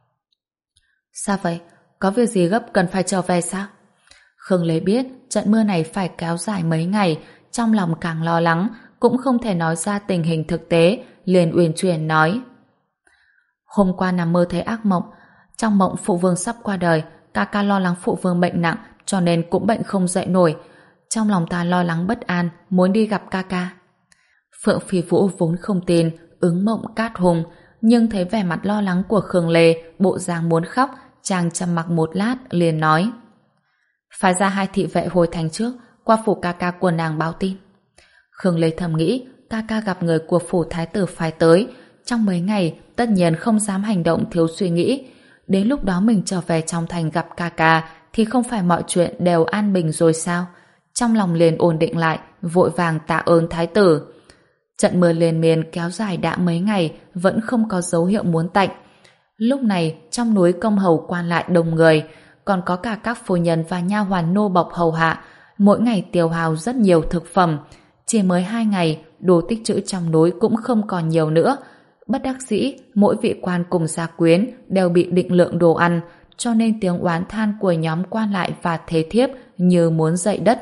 sao vậy? Có việc gì gấp cần phải trở về sao? Khương Lê biết trận mưa này phải kéo dài mấy ngày, trong lòng càng lo lắng, cũng không thể nói ra tình hình thực tế, liền uyển chuyển nói: hôm qua nằm mơ thấy ác mộng, trong mộng phụ vương sắp qua đời, ca ca lo lắng phụ vương bệnh nặng, cho nên cũng bệnh không dậy nổi. Trong lòng ta lo lắng bất an, muốn đi gặp ca ca. Phượng Phi Vũ vốn không tin, ứng mộng cát hùng, nhưng thấy vẻ mặt lo lắng của Khương Lê, bộ dáng muốn khóc, chàng trầm mặc một lát, liền nói: phải ra hai thị vệ hồi thành trước, qua phủ ca ca của nàng báo tin. Khương Lê thầm nghĩ, ca ca gặp người của phủ thái tử phái tới, trong mấy ngày tất nhiên không dám hành động thiếu suy nghĩ. Đến lúc đó mình trở về trong thành gặp ca ca thì không phải mọi chuyện đều an bình rồi sao? Trong lòng liền ổn định lại, vội vàng tạ ơn thái tử. Trận mưa liên miên kéo dài đã mấy ngày, vẫn không có dấu hiệu muốn tạnh. Lúc này trong núi công hầu quan lại đông người, còn có cả các phu nhân và nha hoàn nô bộc hầu hạ, mỗi ngày tiêu hao rất nhiều thực phẩm. Chỉ mới hai ngày, đồ tích trữ trong núi cũng không còn nhiều nữa. Bất đắc dĩ, mỗi vị quan cùng gia quyến đều bị định lượng đồ ăn, cho nên tiếng oán than của nhóm quan lại và thế thiếp như muốn dậy đất.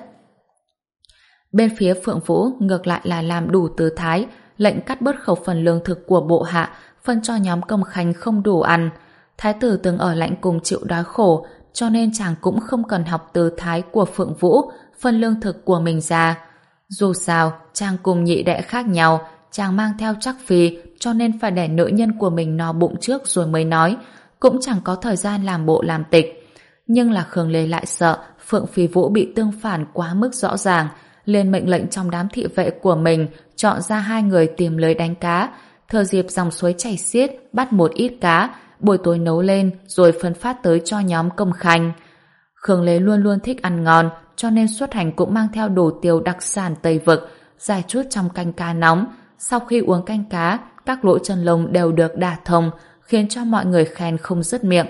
Bên phía Phượng Vũ ngược lại là làm đủ tư thái, lệnh cắt bớt khẩu phần lương thực của bộ hạ, phân cho nhóm công khanh không đủ ăn. Thái tử từng ở lãnh cùng chịu đói khổ, cho nên chàng cũng không cần học tư thái của Phượng Vũ, phân lương thực của mình ra. Dù sao, chàng cùng nhị đệ khác nhau, chàng mang theo Trắc Phi, cho nên phải để nữ nhân của mình no bụng trước rồi mới nói. cũng chẳng có thời gian làm bộ làm tịch. Nhưng là Khương Lê lại sợ Phượng Phi Vũ bị tương phản quá mức rõ ràng, liền mệnh lệnh trong đám thị vệ của mình chọn ra hai người tìm lưới đánh cá, thừa dịp dòng suối chảy xiết bắt một ít cá, buổi tối nấu lên rồi phân phát tới cho nhóm công khanh. Khương Lê luôn luôn thích ăn ngon, cho nên xuất hành cũng mang theo đồ tiêu đặc sản Tây Vực, giải chút trong canh cá nóng. Sau khi uống canh cá, các lỗ chân lông đều được đả thông, khiến cho mọi người khen không dứt miệng.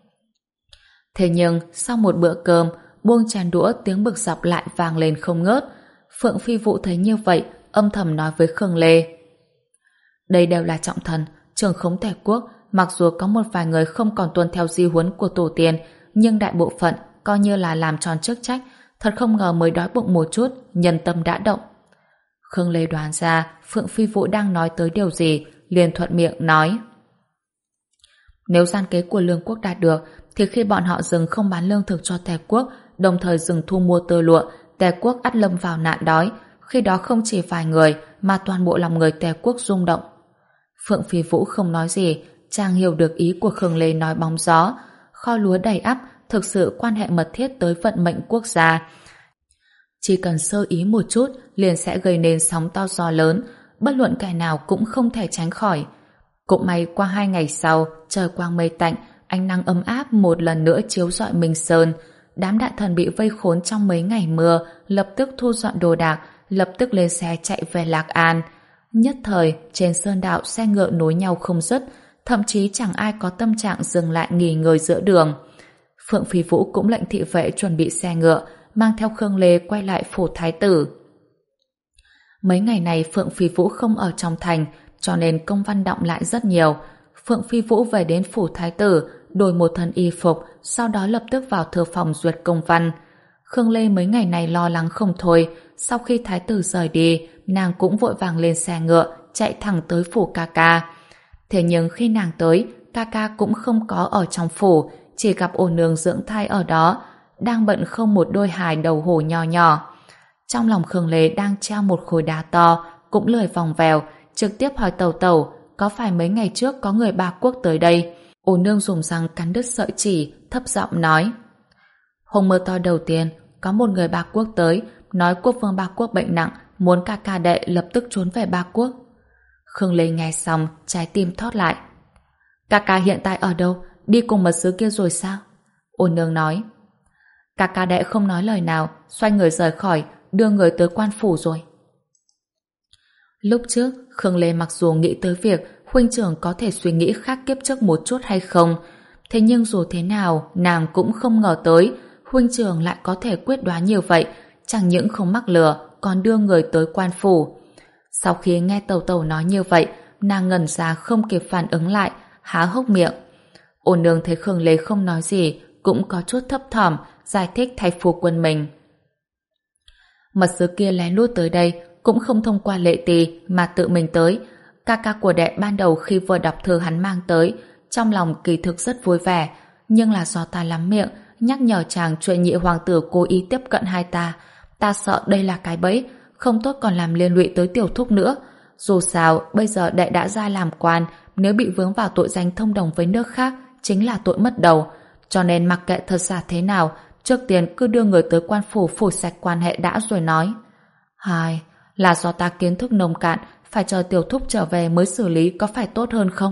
Thế nhưng, sau một bữa cơm, buông chén đũa tiếng bực dọc lại vang lên không ngớt. Phượng Phi Vũ thấy như vậy, âm thầm nói với Khương Lê. Đây đều là trọng thần, trường khống Tề quốc, mặc dù có một vài người không còn tuân theo di huấn của tổ tiên, nhưng đại bộ phận coi như là làm tròn chức trách, thật không ngờ mới đói bụng một chút, nhân tâm đã động. Khương Lê đoán ra Phượng Phi Vũ đang nói tới điều gì, liền thuận miệng nói. Nếu gian kế của Lương quốc đạt được, thì khi bọn họ dừng không bán lương thực cho Tề quốc, đồng thời dừng thu mua tơ lụa, Tề quốc ắt lâm vào nạn đói. Khi đó không chỉ vài người, mà toàn bộ lòng người Tề quốc rung động. Phượng Phi Vũ không nói gì, chàng hiểu được ý của Khương Lê nói bóng gió. Kho lúa đầy ắp, thực sự quan hệ mật thiết tới vận mệnh quốc gia. Chỉ cần sơ ý một chút, liền sẽ gây nên sóng to gió lớn, bất luận kẻ nào cũng không thể tránh khỏi. Cũng may qua hai ngày sau, trời quang mây tạnh, ánh nắng ấm áp một lần nữa chiếu rọi Minh Sơn. Đám đại thần bị vây khốn trong mấy ngày mưa, lập tức thu dọn đồ đạc, lập tức lên xe chạy về Lạc An. Nhất thời, trên sơn đạo xe ngựa nối nhau không dứt, thậm chí chẳng ai có tâm trạng dừng lại nghỉ ngơi giữa đường. Phượng Phi Vũ cũng lệnh thị vệ chuẩn bị xe ngựa, mang theo Khương Lê quay lại phủ thái tử. Mấy ngày này Phượng Phi Vũ không ở trong thành, cho nên công văn đọng lại rất nhiều. Phượng Phi Vũ về đến phủ thái tử, đổi một thân y phục, sau đó lập tức vào thư phòng duyệt công văn. Khương Lê mấy ngày này lo lắng không thôi, sau khi thái tử rời đi, nàng cũng vội vàng lên xe ngựa, chạy thẳng tới phủ ca ca. Thế nhưng khi nàng tới, ca ca cũng không có ở trong phủ, chỉ gặp ô nương dưỡng thai ở đó, đang bận không một đôi hài đầu hổ nhỏ nhỏ. Trong lòng Khương Lê đang treo một khối đá to, cũng lười vòng vèo, trực tiếp hỏi tẩu tẩu, có phải mấy ngày trước có người Ba Quốc tới đây? Ô nương dùng răng cắn đứt sợi chỉ, thấp giọng nói. Hôm mưa to đầu tiên, có một người Ba Quốc tới, nói quốc vương Ba Quốc bệnh nặng, muốn ca ca đệ lập tức trốn về Ba Quốc. Khương Lê nghe xong, trái tim thót lại. Ca ca hiện tại ở đâu? Đi cùng mật sứ kia rồi sao? Ô nương nói. Ca ca đệ không nói lời nào, xoay người rời khỏi, đưa người tới quan phủ rồi. Lúc trước, Khương Lê mặc dù nghĩ tới việc huynh trưởng có thể suy nghĩ khác kiếp trước một chút hay không, thế nhưng dù thế nào, nàng cũng không ngờ tới huynh trưởng lại có thể quyết đoán như vậy, chẳng những không mắc lừa, còn đưa người tới quan phủ. Sau khi nghe tẩu tẩu nói như vậy, nàng ngẩn ra không kịp phản ứng lại, há hốc miệng. Ô nương thấy Khương Lê không nói gì, cũng có chút thấp thỏm, giải thích thay phu quân mình. Mật sứ kia lén lút tới đây, cũng không thông qua lệ tỳ mà tự mình tới. Ca ca của đệ ban đầu khi vừa đọc thư hắn mang tới, trong lòng kỳ thực rất vui vẻ, nhưng là do ta lắm miệng, nhắc nhở chàng chuyện nhị hoàng tử cố ý tiếp cận hai ta. Ta sợ đây là cái bẫy, không tốt còn làm liên lụy tới tiểu thúc nữa. Dù sao, bây giờ đệ đã ra làm quan, nếu bị vướng vào tội danh thông đồng với nước khác, chính là tội mất đầu. Cho nên mặc kệ thật giả thế nào, trước tiên cứ đưa người tới quan phủ phủi sạch quan hệ đã rồi nói. Hai, là do ta kiến thức nông cạn, phải chờ tiểu thúc trở về mới xử lý có phải tốt hơn không?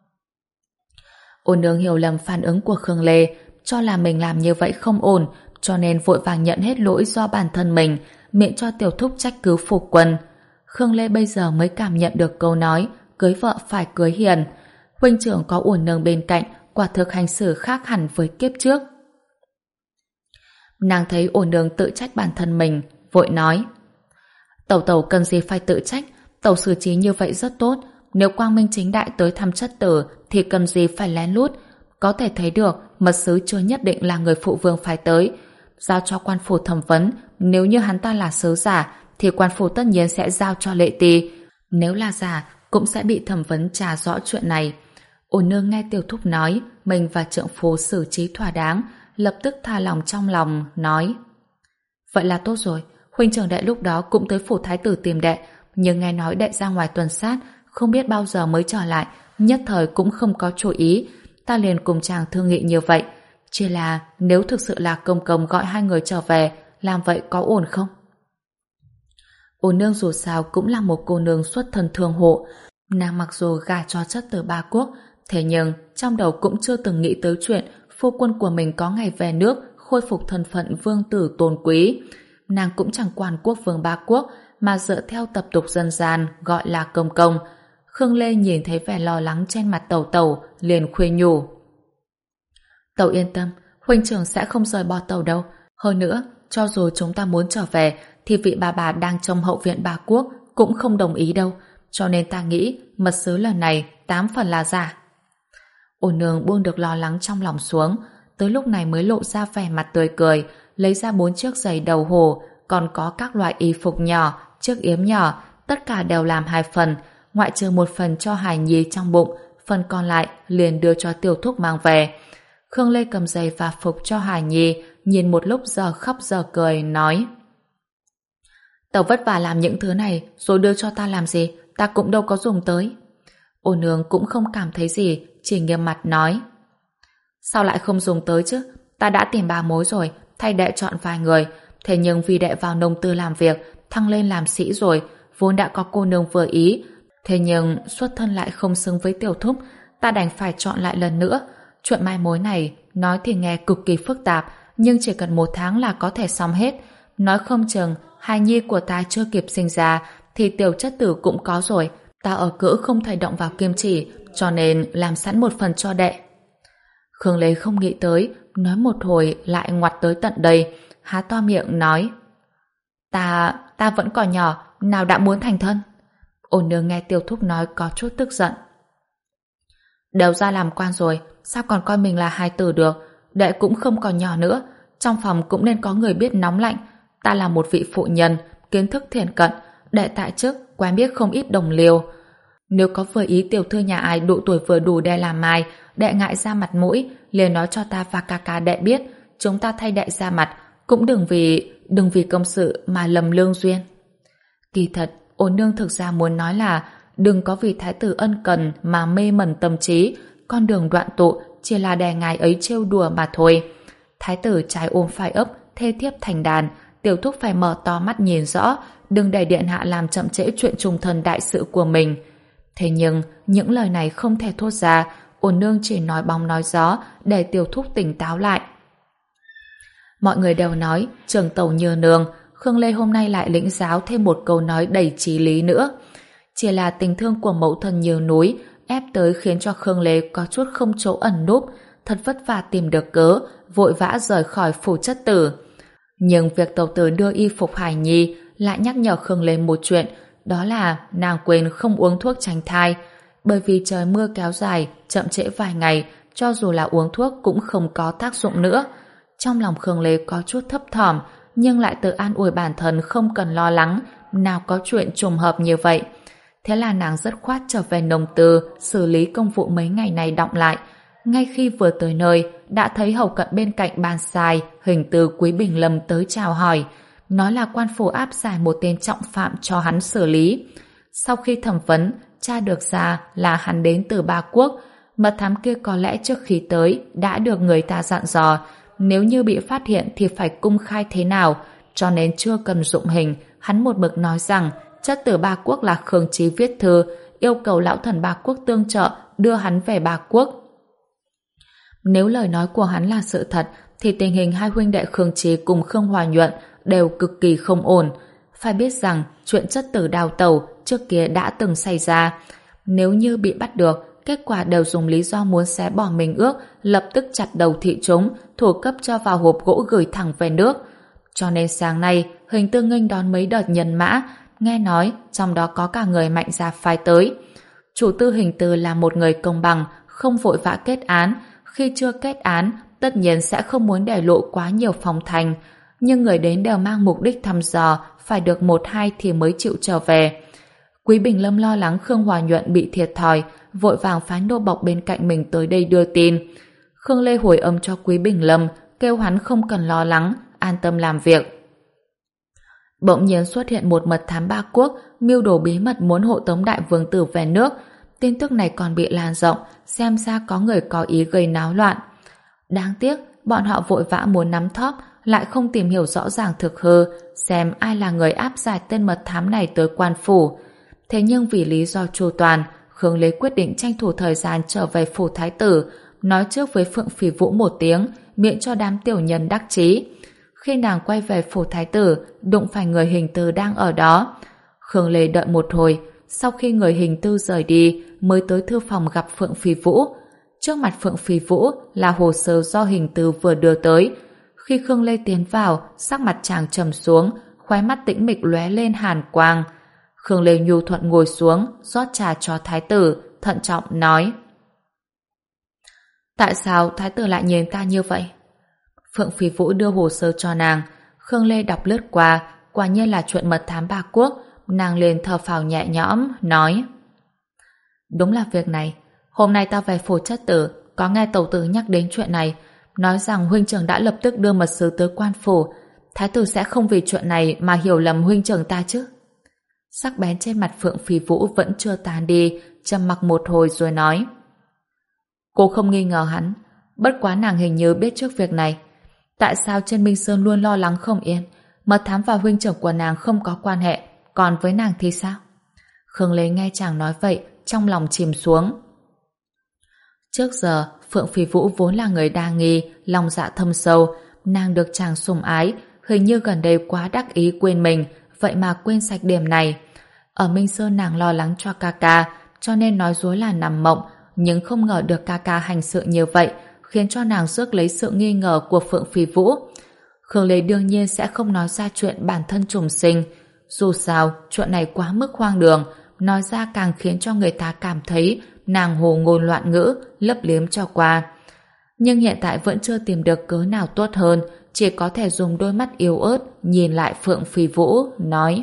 Ô nương hiểu lầm phản ứng của Khương Lê, cho là mình làm như vậy không ổn, cho nên vội vàng nhận hết lỗi do bản thân mình, miễn cho tiểu thúc trách cứ phục quân. Khương Lê bây giờ mới cảm nhận được câu nói, cưới vợ phải cưới hiền. Huynh trưởng có uổng nương bên cạnh, quả thực hành xử khác hẳn với kiếp trước. Nàng thấy ổn nương tự trách bản thân mình, vội nói. Tẩu tẩu cần gì phải tự trách, tẩu xử trí như vậy rất tốt, nếu quang minh chính đại tới thăm chất tử thì cần gì phải lén lút. Có thể thấy được mật sứ chưa nhất định là người phụ vương phải tới, giao cho quan phủ thẩm vấn. Nếu như hắn ta là sứ giả thì quan phủ tất nhiên sẽ giao cho lệ tỳ, nếu là giả cũng sẽ bị thẩm vấn trả rõ chuyện này. Ôn nương nghe tiểu thúc nói mình và trượng phu xử trí thỏa đáng, lập tức tha lòng trong lòng, nói. Vậy là tốt rồi, huynh trưởng đệ lúc đó cũng tới phủ thái tử tìm đệ, nhưng nghe nói đệ ra ngoài tuần sát, không biết bao giờ mới trở lại, nhất thời cũng không có chú ý, ta liền cùng chàng thương nghị như vậy. Chỉ là nếu thực sự là công công gọi hai người trở về, làm vậy có ổn không? Ô nương dù sao cũng là một cô nương xuất thân thương hộ. Nàng mặc dù gả cho chất tử Ba Quốc, thế nhưng trong đầu cũng chưa từng nghĩ tới chuyện phu quân của mình có ngày về nước khôi phục thân phận vương tử tôn quý. Nàng cũng chẳng quản quốc vương Ba Quốc, mà dựa theo tập tục dân gian gọi là công công. Khương Lê nhìn thấy vẻ lo lắng trên mặt Tẩu Tẩu, liền khuyên nhủ. Tẩu yên tâm, huynh trưởng sẽ không rời bỏ Tẩu đâu. Hơn nữa, cho dù chúng ta muốn trở về, thì vị bà bà đang trong hậu viện Ba Quốc cũng không đồng ý đâu. Cho nên ta nghĩ mật sứ lần này tám phần là giả. Ô nương buông được lo lắng trong lòng xuống, tới lúc này mới lộ ra vẻ mặt tươi cười, lấy ra bốn chiếc giày đầu hồ, còn có các loại y phục nhỏ, chiếc yếm nhỏ, tất cả đều làm hai phần, ngoại trừ một phần cho hài nhi trong bụng, phần còn lại liền đưa cho Tiểu Thúc mang về. Khương Lê cầm giày và phục cho hài nhi, nhìn một lúc giờ khóc giờ cười, nói: Tẩu vất vả làm những thứ này rồi đưa cho ta làm gì, ta cũng đâu có dùng tới. Ô nương cũng không cảm thấy gì, chỉ nghiêm mặt nói: Sao lại không dùng tới chứ? Ta đã tìm bà mối rồi, thay đệ chọn vài người, thế nhưng vì đệ vào nông tư làm việc, thăng lên làm sĩ rồi, vốn đã có cô nương vừa ý, thế nhưng xuất thân lại không xứng với Tiểu Thúc, ta đành phải chọn lại lần nữa. Chuyện mai mối này nói thì nghe cực kỳ phức tạp, nhưng chỉ cần một tháng là có thể xong hết. Nói không chừng hài nhi của ta chưa kịp sinh ra thì tiểu chất tử cũng có rồi. Ta ở cữ không thể động vào kim chỉ, cho nên làm sẵn một phần cho đệ. Khương Lê không nghĩ tới, nói một hồi lại ngoặt tới tận đây, há to miệng nói: Ta, ta vẫn còn nhỏ, nào đã muốn thành thân. Ôn nương nghe Tiểu Thúc nói có chút tức giận. Đều ra làm quan rồi, sao còn coi mình là hài tử được? Đệ cũng không còn nhỏ nữa, trong phòng cũng nên có người biết nóng lạnh. Ta là một vị phụ nhân, kiến thức thiển cận, đệ tại chức quen biết không ít đồng liêu. Nếu có vừa ý tiểu thư nhà ai độ tuổi vừa đủ để làm mai, đệ ngại ra mặt mũi, liền nói cho ta và ca ca đệ biết, chúng ta thay đệ ra mặt, cũng đừng vì đừng vì công sự mà lầm lương duyên. Kỳ thật, Ôn nương thực ra muốn nói là đừng có vì thái tử ân cần mà mê mẩn tâm trí, con đường đoạn tụ chỉ là để ngài ấy trêu đùa mà thôi. Thái tử trái ôm phải ấp, thê thiếp thành đàn, Tiểu Thúc phải mở to mắt nhìn rõ, đừng để điện hạ làm chậm trễ chuyện trùng thần đại sự của mình. Thế nhưng, những lời này không thể thốt ra, Ôn nương chỉ nói bóng nói gió để Tiểu Thúc tỉnh táo lại. Mọi người đều nói trường tẩu như nương, Khương Lê hôm nay lại lĩnh giáo thêm một câu nói đầy chí lý nữa. Chỉ là tình thương của mẫu thân nhiều núi ép tới khiến cho Khương Lê có chút không chỗ ẩn núp, thật vất vả tìm được cớ, vội vã rời khỏi phủ chất tử. Nhưng việc tẩu tử đưa y phục hài nhi lại nhắc nhở Khương Lê một chuyện, đó là nàng quên không uống thuốc tránh thai, bởi vì trời mưa kéo dài, chậm trễ vài ngày, cho dù là uống thuốc cũng không có tác dụng nữa. Trong lòng Khương Lê có chút thấp thỏm, nhưng lại tự an ủi bản thân không cần lo lắng, nào có chuyện trùng hợp như vậy. Thế là nàng dứt khoát trở về nông tư, xử lý công vụ mấy ngày này đọng lại. Ngay khi vừa tới nơi, đã thấy hầu cận bên cạnh bàn sai, hình từ Quý Bình Lâm tới chào hỏi, nói là quan phủ áp giải một tên trọng phạm cho hắn xử lý. Sau khi thẩm vấn, tra được ra là hắn đến từ Ba Quốc, mật thám kia có lẽ trước khi tới đã được người ta dặn dò, nếu như bị phát hiện thì phải cung khai thế nào, cho nên chưa cần dụng hình, hắn một mực nói rằng chất tử Ba Quốc là Khương Chí viết thư, yêu cầu lão thần Ba Quốc tương trợ đưa hắn về Ba Quốc. Nếu lời nói của hắn là sự thật, thì tình hình hai huynh đệ Khương Chí cùng Khương Hòa Nhuận đều cực kỳ không ổn. Phải biết rằng chuyện chất tử đào tẩu trước kia đã từng xảy ra. Nếu như bị bắt được, kết quả đều dùng lý do muốn xé bỏ mình ước, lập tức chặt đầu thị chúng, thủ cấp cho vào hộp gỗ gửi thẳng về nước. Cho nên sáng nay, Hình Tư nghênh đón mấy đợt nhân mã, nghe nói trong đó có cả người Mạnh Gia phái tới. Chủ tư Hình Tư là một người công bằng, không vội vã kết án. Khi chưa kết án, tất nhiên sẽ không muốn để lộ quá nhiều phong thành, nhưng người đến đều mang mục đích thăm dò, phải được một hai thì mới chịu trở về. Quý Bình Lâm lo lắng Khương Hòa Nhuận bị thiệt thòi, vội vàng phái nô bộc bên cạnh mình tới đây đưa tin. Khương Lê hồi âm cho Quý Bình Lâm, kêu hắn không cần lo lắng, an tâm làm việc. Bỗng nhiên xuất hiện một mật thám Ba Quốc, mưu đồ bí mật muốn hộ tống đại vương tử về nước. tin tức này còn bị lan rộng, xem ra có người có ý gây náo loạn. Đáng tiếc, bọn họ vội vã muốn nắm thóp, lại không tìm hiểu rõ ràng thực hư, xem ai là người áp giải tên mật thám này tới quan phủ. Thế nhưng vì lý do chu toàn, Khương Lê quyết định tranh thủ thời gian trở về phủ thái tử, nói trước với Phượng Phỉ Vũ một tiếng, miễn cho đám tiểu nhân đắc chí. Khi nàng quay về phủ thái tử, đụng phải người hình tư đang ở đó. Khương Lê đợi một hồi, sau khi người hình tư rời đi, mới tới thư phòng gặp Phượng Phỉ Vũ. Trước mặt Phượng Phỉ Vũ là hồ sơ do hình tư vừa đưa tới. Khi Khương Lê tiến vào, sắc mặt chàng trầm xuống, khóe mắt tĩnh mịch lóe lên hàn quang. Khương Lê nhu thuận ngồi xuống, rót trà cho thái tử, thận trọng nói: Tại sao thái tử lại nhìn ta như vậy? Phượng Phỉ Vũ đưa hồ sơ cho nàng. Khương Lê đọc lướt qua, quả nhiên là chuyện mật thám Ba Quốc. Nàng liền thở phào nhẹ nhõm, nói: Đúng là việc này. Hôm nay ta về phủ chất tử, có nghe tẩu tử nhắc đến chuyện này, nói rằng huynh trưởng đã lập tức đưa mật sứ tới quan phủ. Thái tử sẽ không vì chuyện này mà hiểu lầm huynh trưởng ta chứ? Sắc bén trên mặt Phượng Phỉ Vũ vẫn chưa tàn đi, trầm mặc một hồi rồi nói: Cô không nghi ngờ hắn, bất quá nàng hình như biết trước việc này. Tại sao trên Minh Sơn luôn lo lắng không yên? Mật thám và huynh trưởng của nàng không có quan hệ, còn với nàng thì sao? Khương Lê nghe chàng nói vậy, trong lòng chìm xuống. Trước giờ, Phượng Phỉ Vũ vốn là người đa nghi, lòng dạ thâm sâu, nàng được chàng sủng ái, hình như gần đây quá đắc ý quên mình, vậy mà quên sạch điểm này. Ở Minh Sơn nàng lo lắng cho ca ca, cho nên nói dối là nằm mộng, nhưng không ngờ được ca ca hành sự như vậy, khiến cho nàng rước lấy sự nghi ngờ của Phượng Phỉ Vũ. Khương Lê đương nhiên sẽ không nói ra chuyện bản thân trùng sinh. Dù sao, chuyện này quá mức hoang đường, nói ra càng khiến cho người ta cảm thấy nàng hồ ngôn loạn ngữ, lấp liếm cho qua. Nhưng hiện tại vẫn chưa tìm được cớ nào tốt hơn, chỉ có thể dùng đôi mắt yếu ớt nhìn lại Phượng Phỉ Vũ, nói: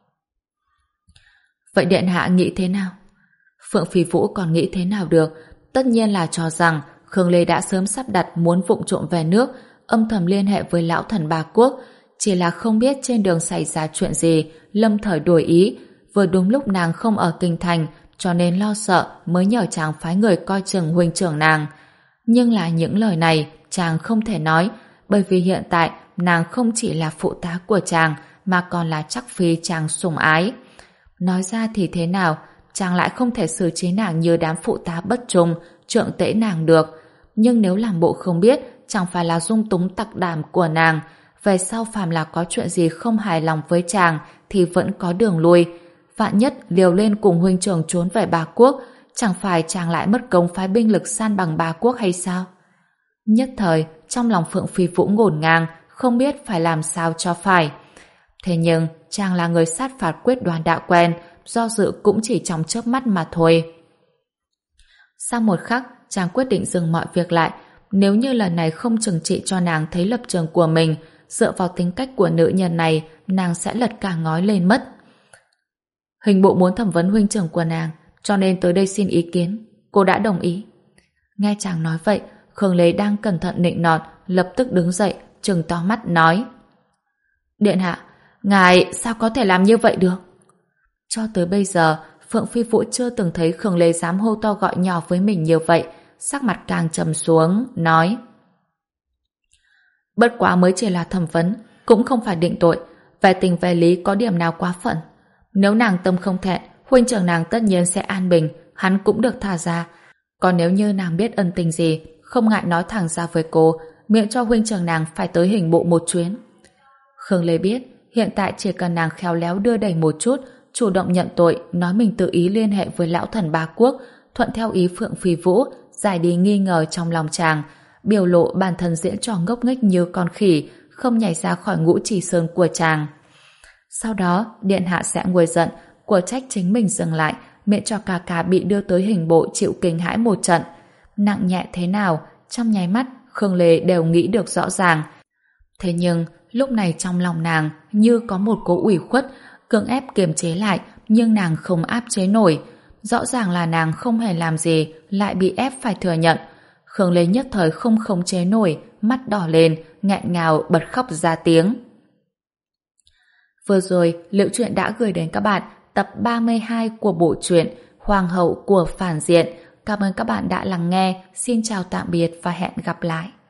Vậy điện hạ nghĩ thế nào? Phượng Phỉ Vũ còn nghĩ thế nào được, tất nhiên là cho rằng Khương Lê đã sớm sắp đặt muốn vụng trộm về nước, âm thầm liên hệ với lão thần Ba Quốc, chỉ là không biết trên đường xảy ra chuyện gì, lâm thời đổi ý, vừa đúng lúc nàng không ở kinh thành, cho nên lo sợ mới nhờ chàng phái người coi chừng huynh trưởng nàng. Nhưng là những lời này chàng không thể nói, bởi vì hiện tại nàng không chỉ là phụ tá của chàng, mà còn là chắc phi chàng sủng ái. Nói ra thì thế nào, chàng lại không thể xử trí nàng như đám phụ tá bất trung, trượng tễ nàng được. Nhưng nếu làm bộ không biết, chẳng phải là dung túng tặc đảm của nàng. Về sau phàm là có chuyện gì không hài lòng với chàng thì vẫn có đường lui. Vạn nhất liều lên cùng huynh trưởng trốn về Ba Quốc, chẳng phải chàng lại mất công phái binh lực san bằng Ba Quốc hay sao? Nhất thời, trong lòng Phượng Phỉ Vũ ngổn ngang, không biết phải làm sao cho phải. Thế nhưng, chàng là người sát phạt quyết đoán đã quen, do dự cũng chỉ trong chớp mắt mà thôi. Sau một khắc, chàng quyết định dừng mọi việc lại. Nếu như lần này không trừng trị cho nàng thấy lập trường của mình, dựa vào tính cách của nữ nhân này, nàng sẽ lật cả ngói lên mất. Hình bộ muốn thẩm vấn huynh trưởng của nàng, cho nên tới đây xin ý kiến. Cô đã đồng ý. Nghe chàng nói vậy, Khương Lê đang cẩn thận nịnh nọt, lập tức đứng dậy, trừng to mắt nói: Điện hạ, ngài sao có thể làm như vậy được? Cho tới bây giờ, Phượng Phi Vũ chưa từng thấy Khương Lê dám hô to gọi nhỏ với mình như vậy, sắc mặt càng trầm xuống, nói: Bất quá mới chỉ là thẩm vấn, cũng không phải định tội, về tình về lý có điểm nào quá phận. Nếu nàng tâm không thẹn, huynh trưởng nàng tất nhiên sẽ an bình, hắn cũng được thả ra. Còn nếu như nàng biết ân tình gì, không ngại nói thẳng ra với cô, miễn cho huynh trưởng nàng phải tới hình bộ một chuyến. Khương Lê biết, hiện tại chỉ cần nàng khéo léo đưa đẩy một chút, chủ động nhận tội, nói mình tự ý liên hệ với lão thần Ba Quốc, thuận theo ý Phượng Phi Vũ, giải đi nghi ngờ trong lòng chàng, biểu lộ bản thân diễn trò ngốc nghếch như con khỉ, không nhảy ra khỏi ngũ chỉ sơn của chàng. Sau đó, điện hạ sẽ nguôi giận, của trách chính mình dừng lại, miễn cho ca ca bị đưa tới hình bộ chịu kinh hãi một trận. Nặng nhẹ thế nào, trong nháy mắt, Khương Lê đều nghĩ được rõ ràng. Thế nhưng, lúc này trong lòng nàng như có một cỗ ủy khuất, cưỡng ép kiềm chế lại, nhưng nàng không áp chế nổi. Rõ ràng là nàng không hề làm gì, lại bị ép phải thừa nhận. Khương Lê nhất thời không khống chế nổi, mắt đỏ lên, nghẹn ngào bật khóc ra tiếng. Vừa rồi, Liệu Truyện đã gửi đến các bạn tập ba mươi hai của bộ truyện Hoàng hậu của phản diện. Cảm ơn các bạn đã lắng nghe. Xin chào tạm biệt và hẹn gặp lại.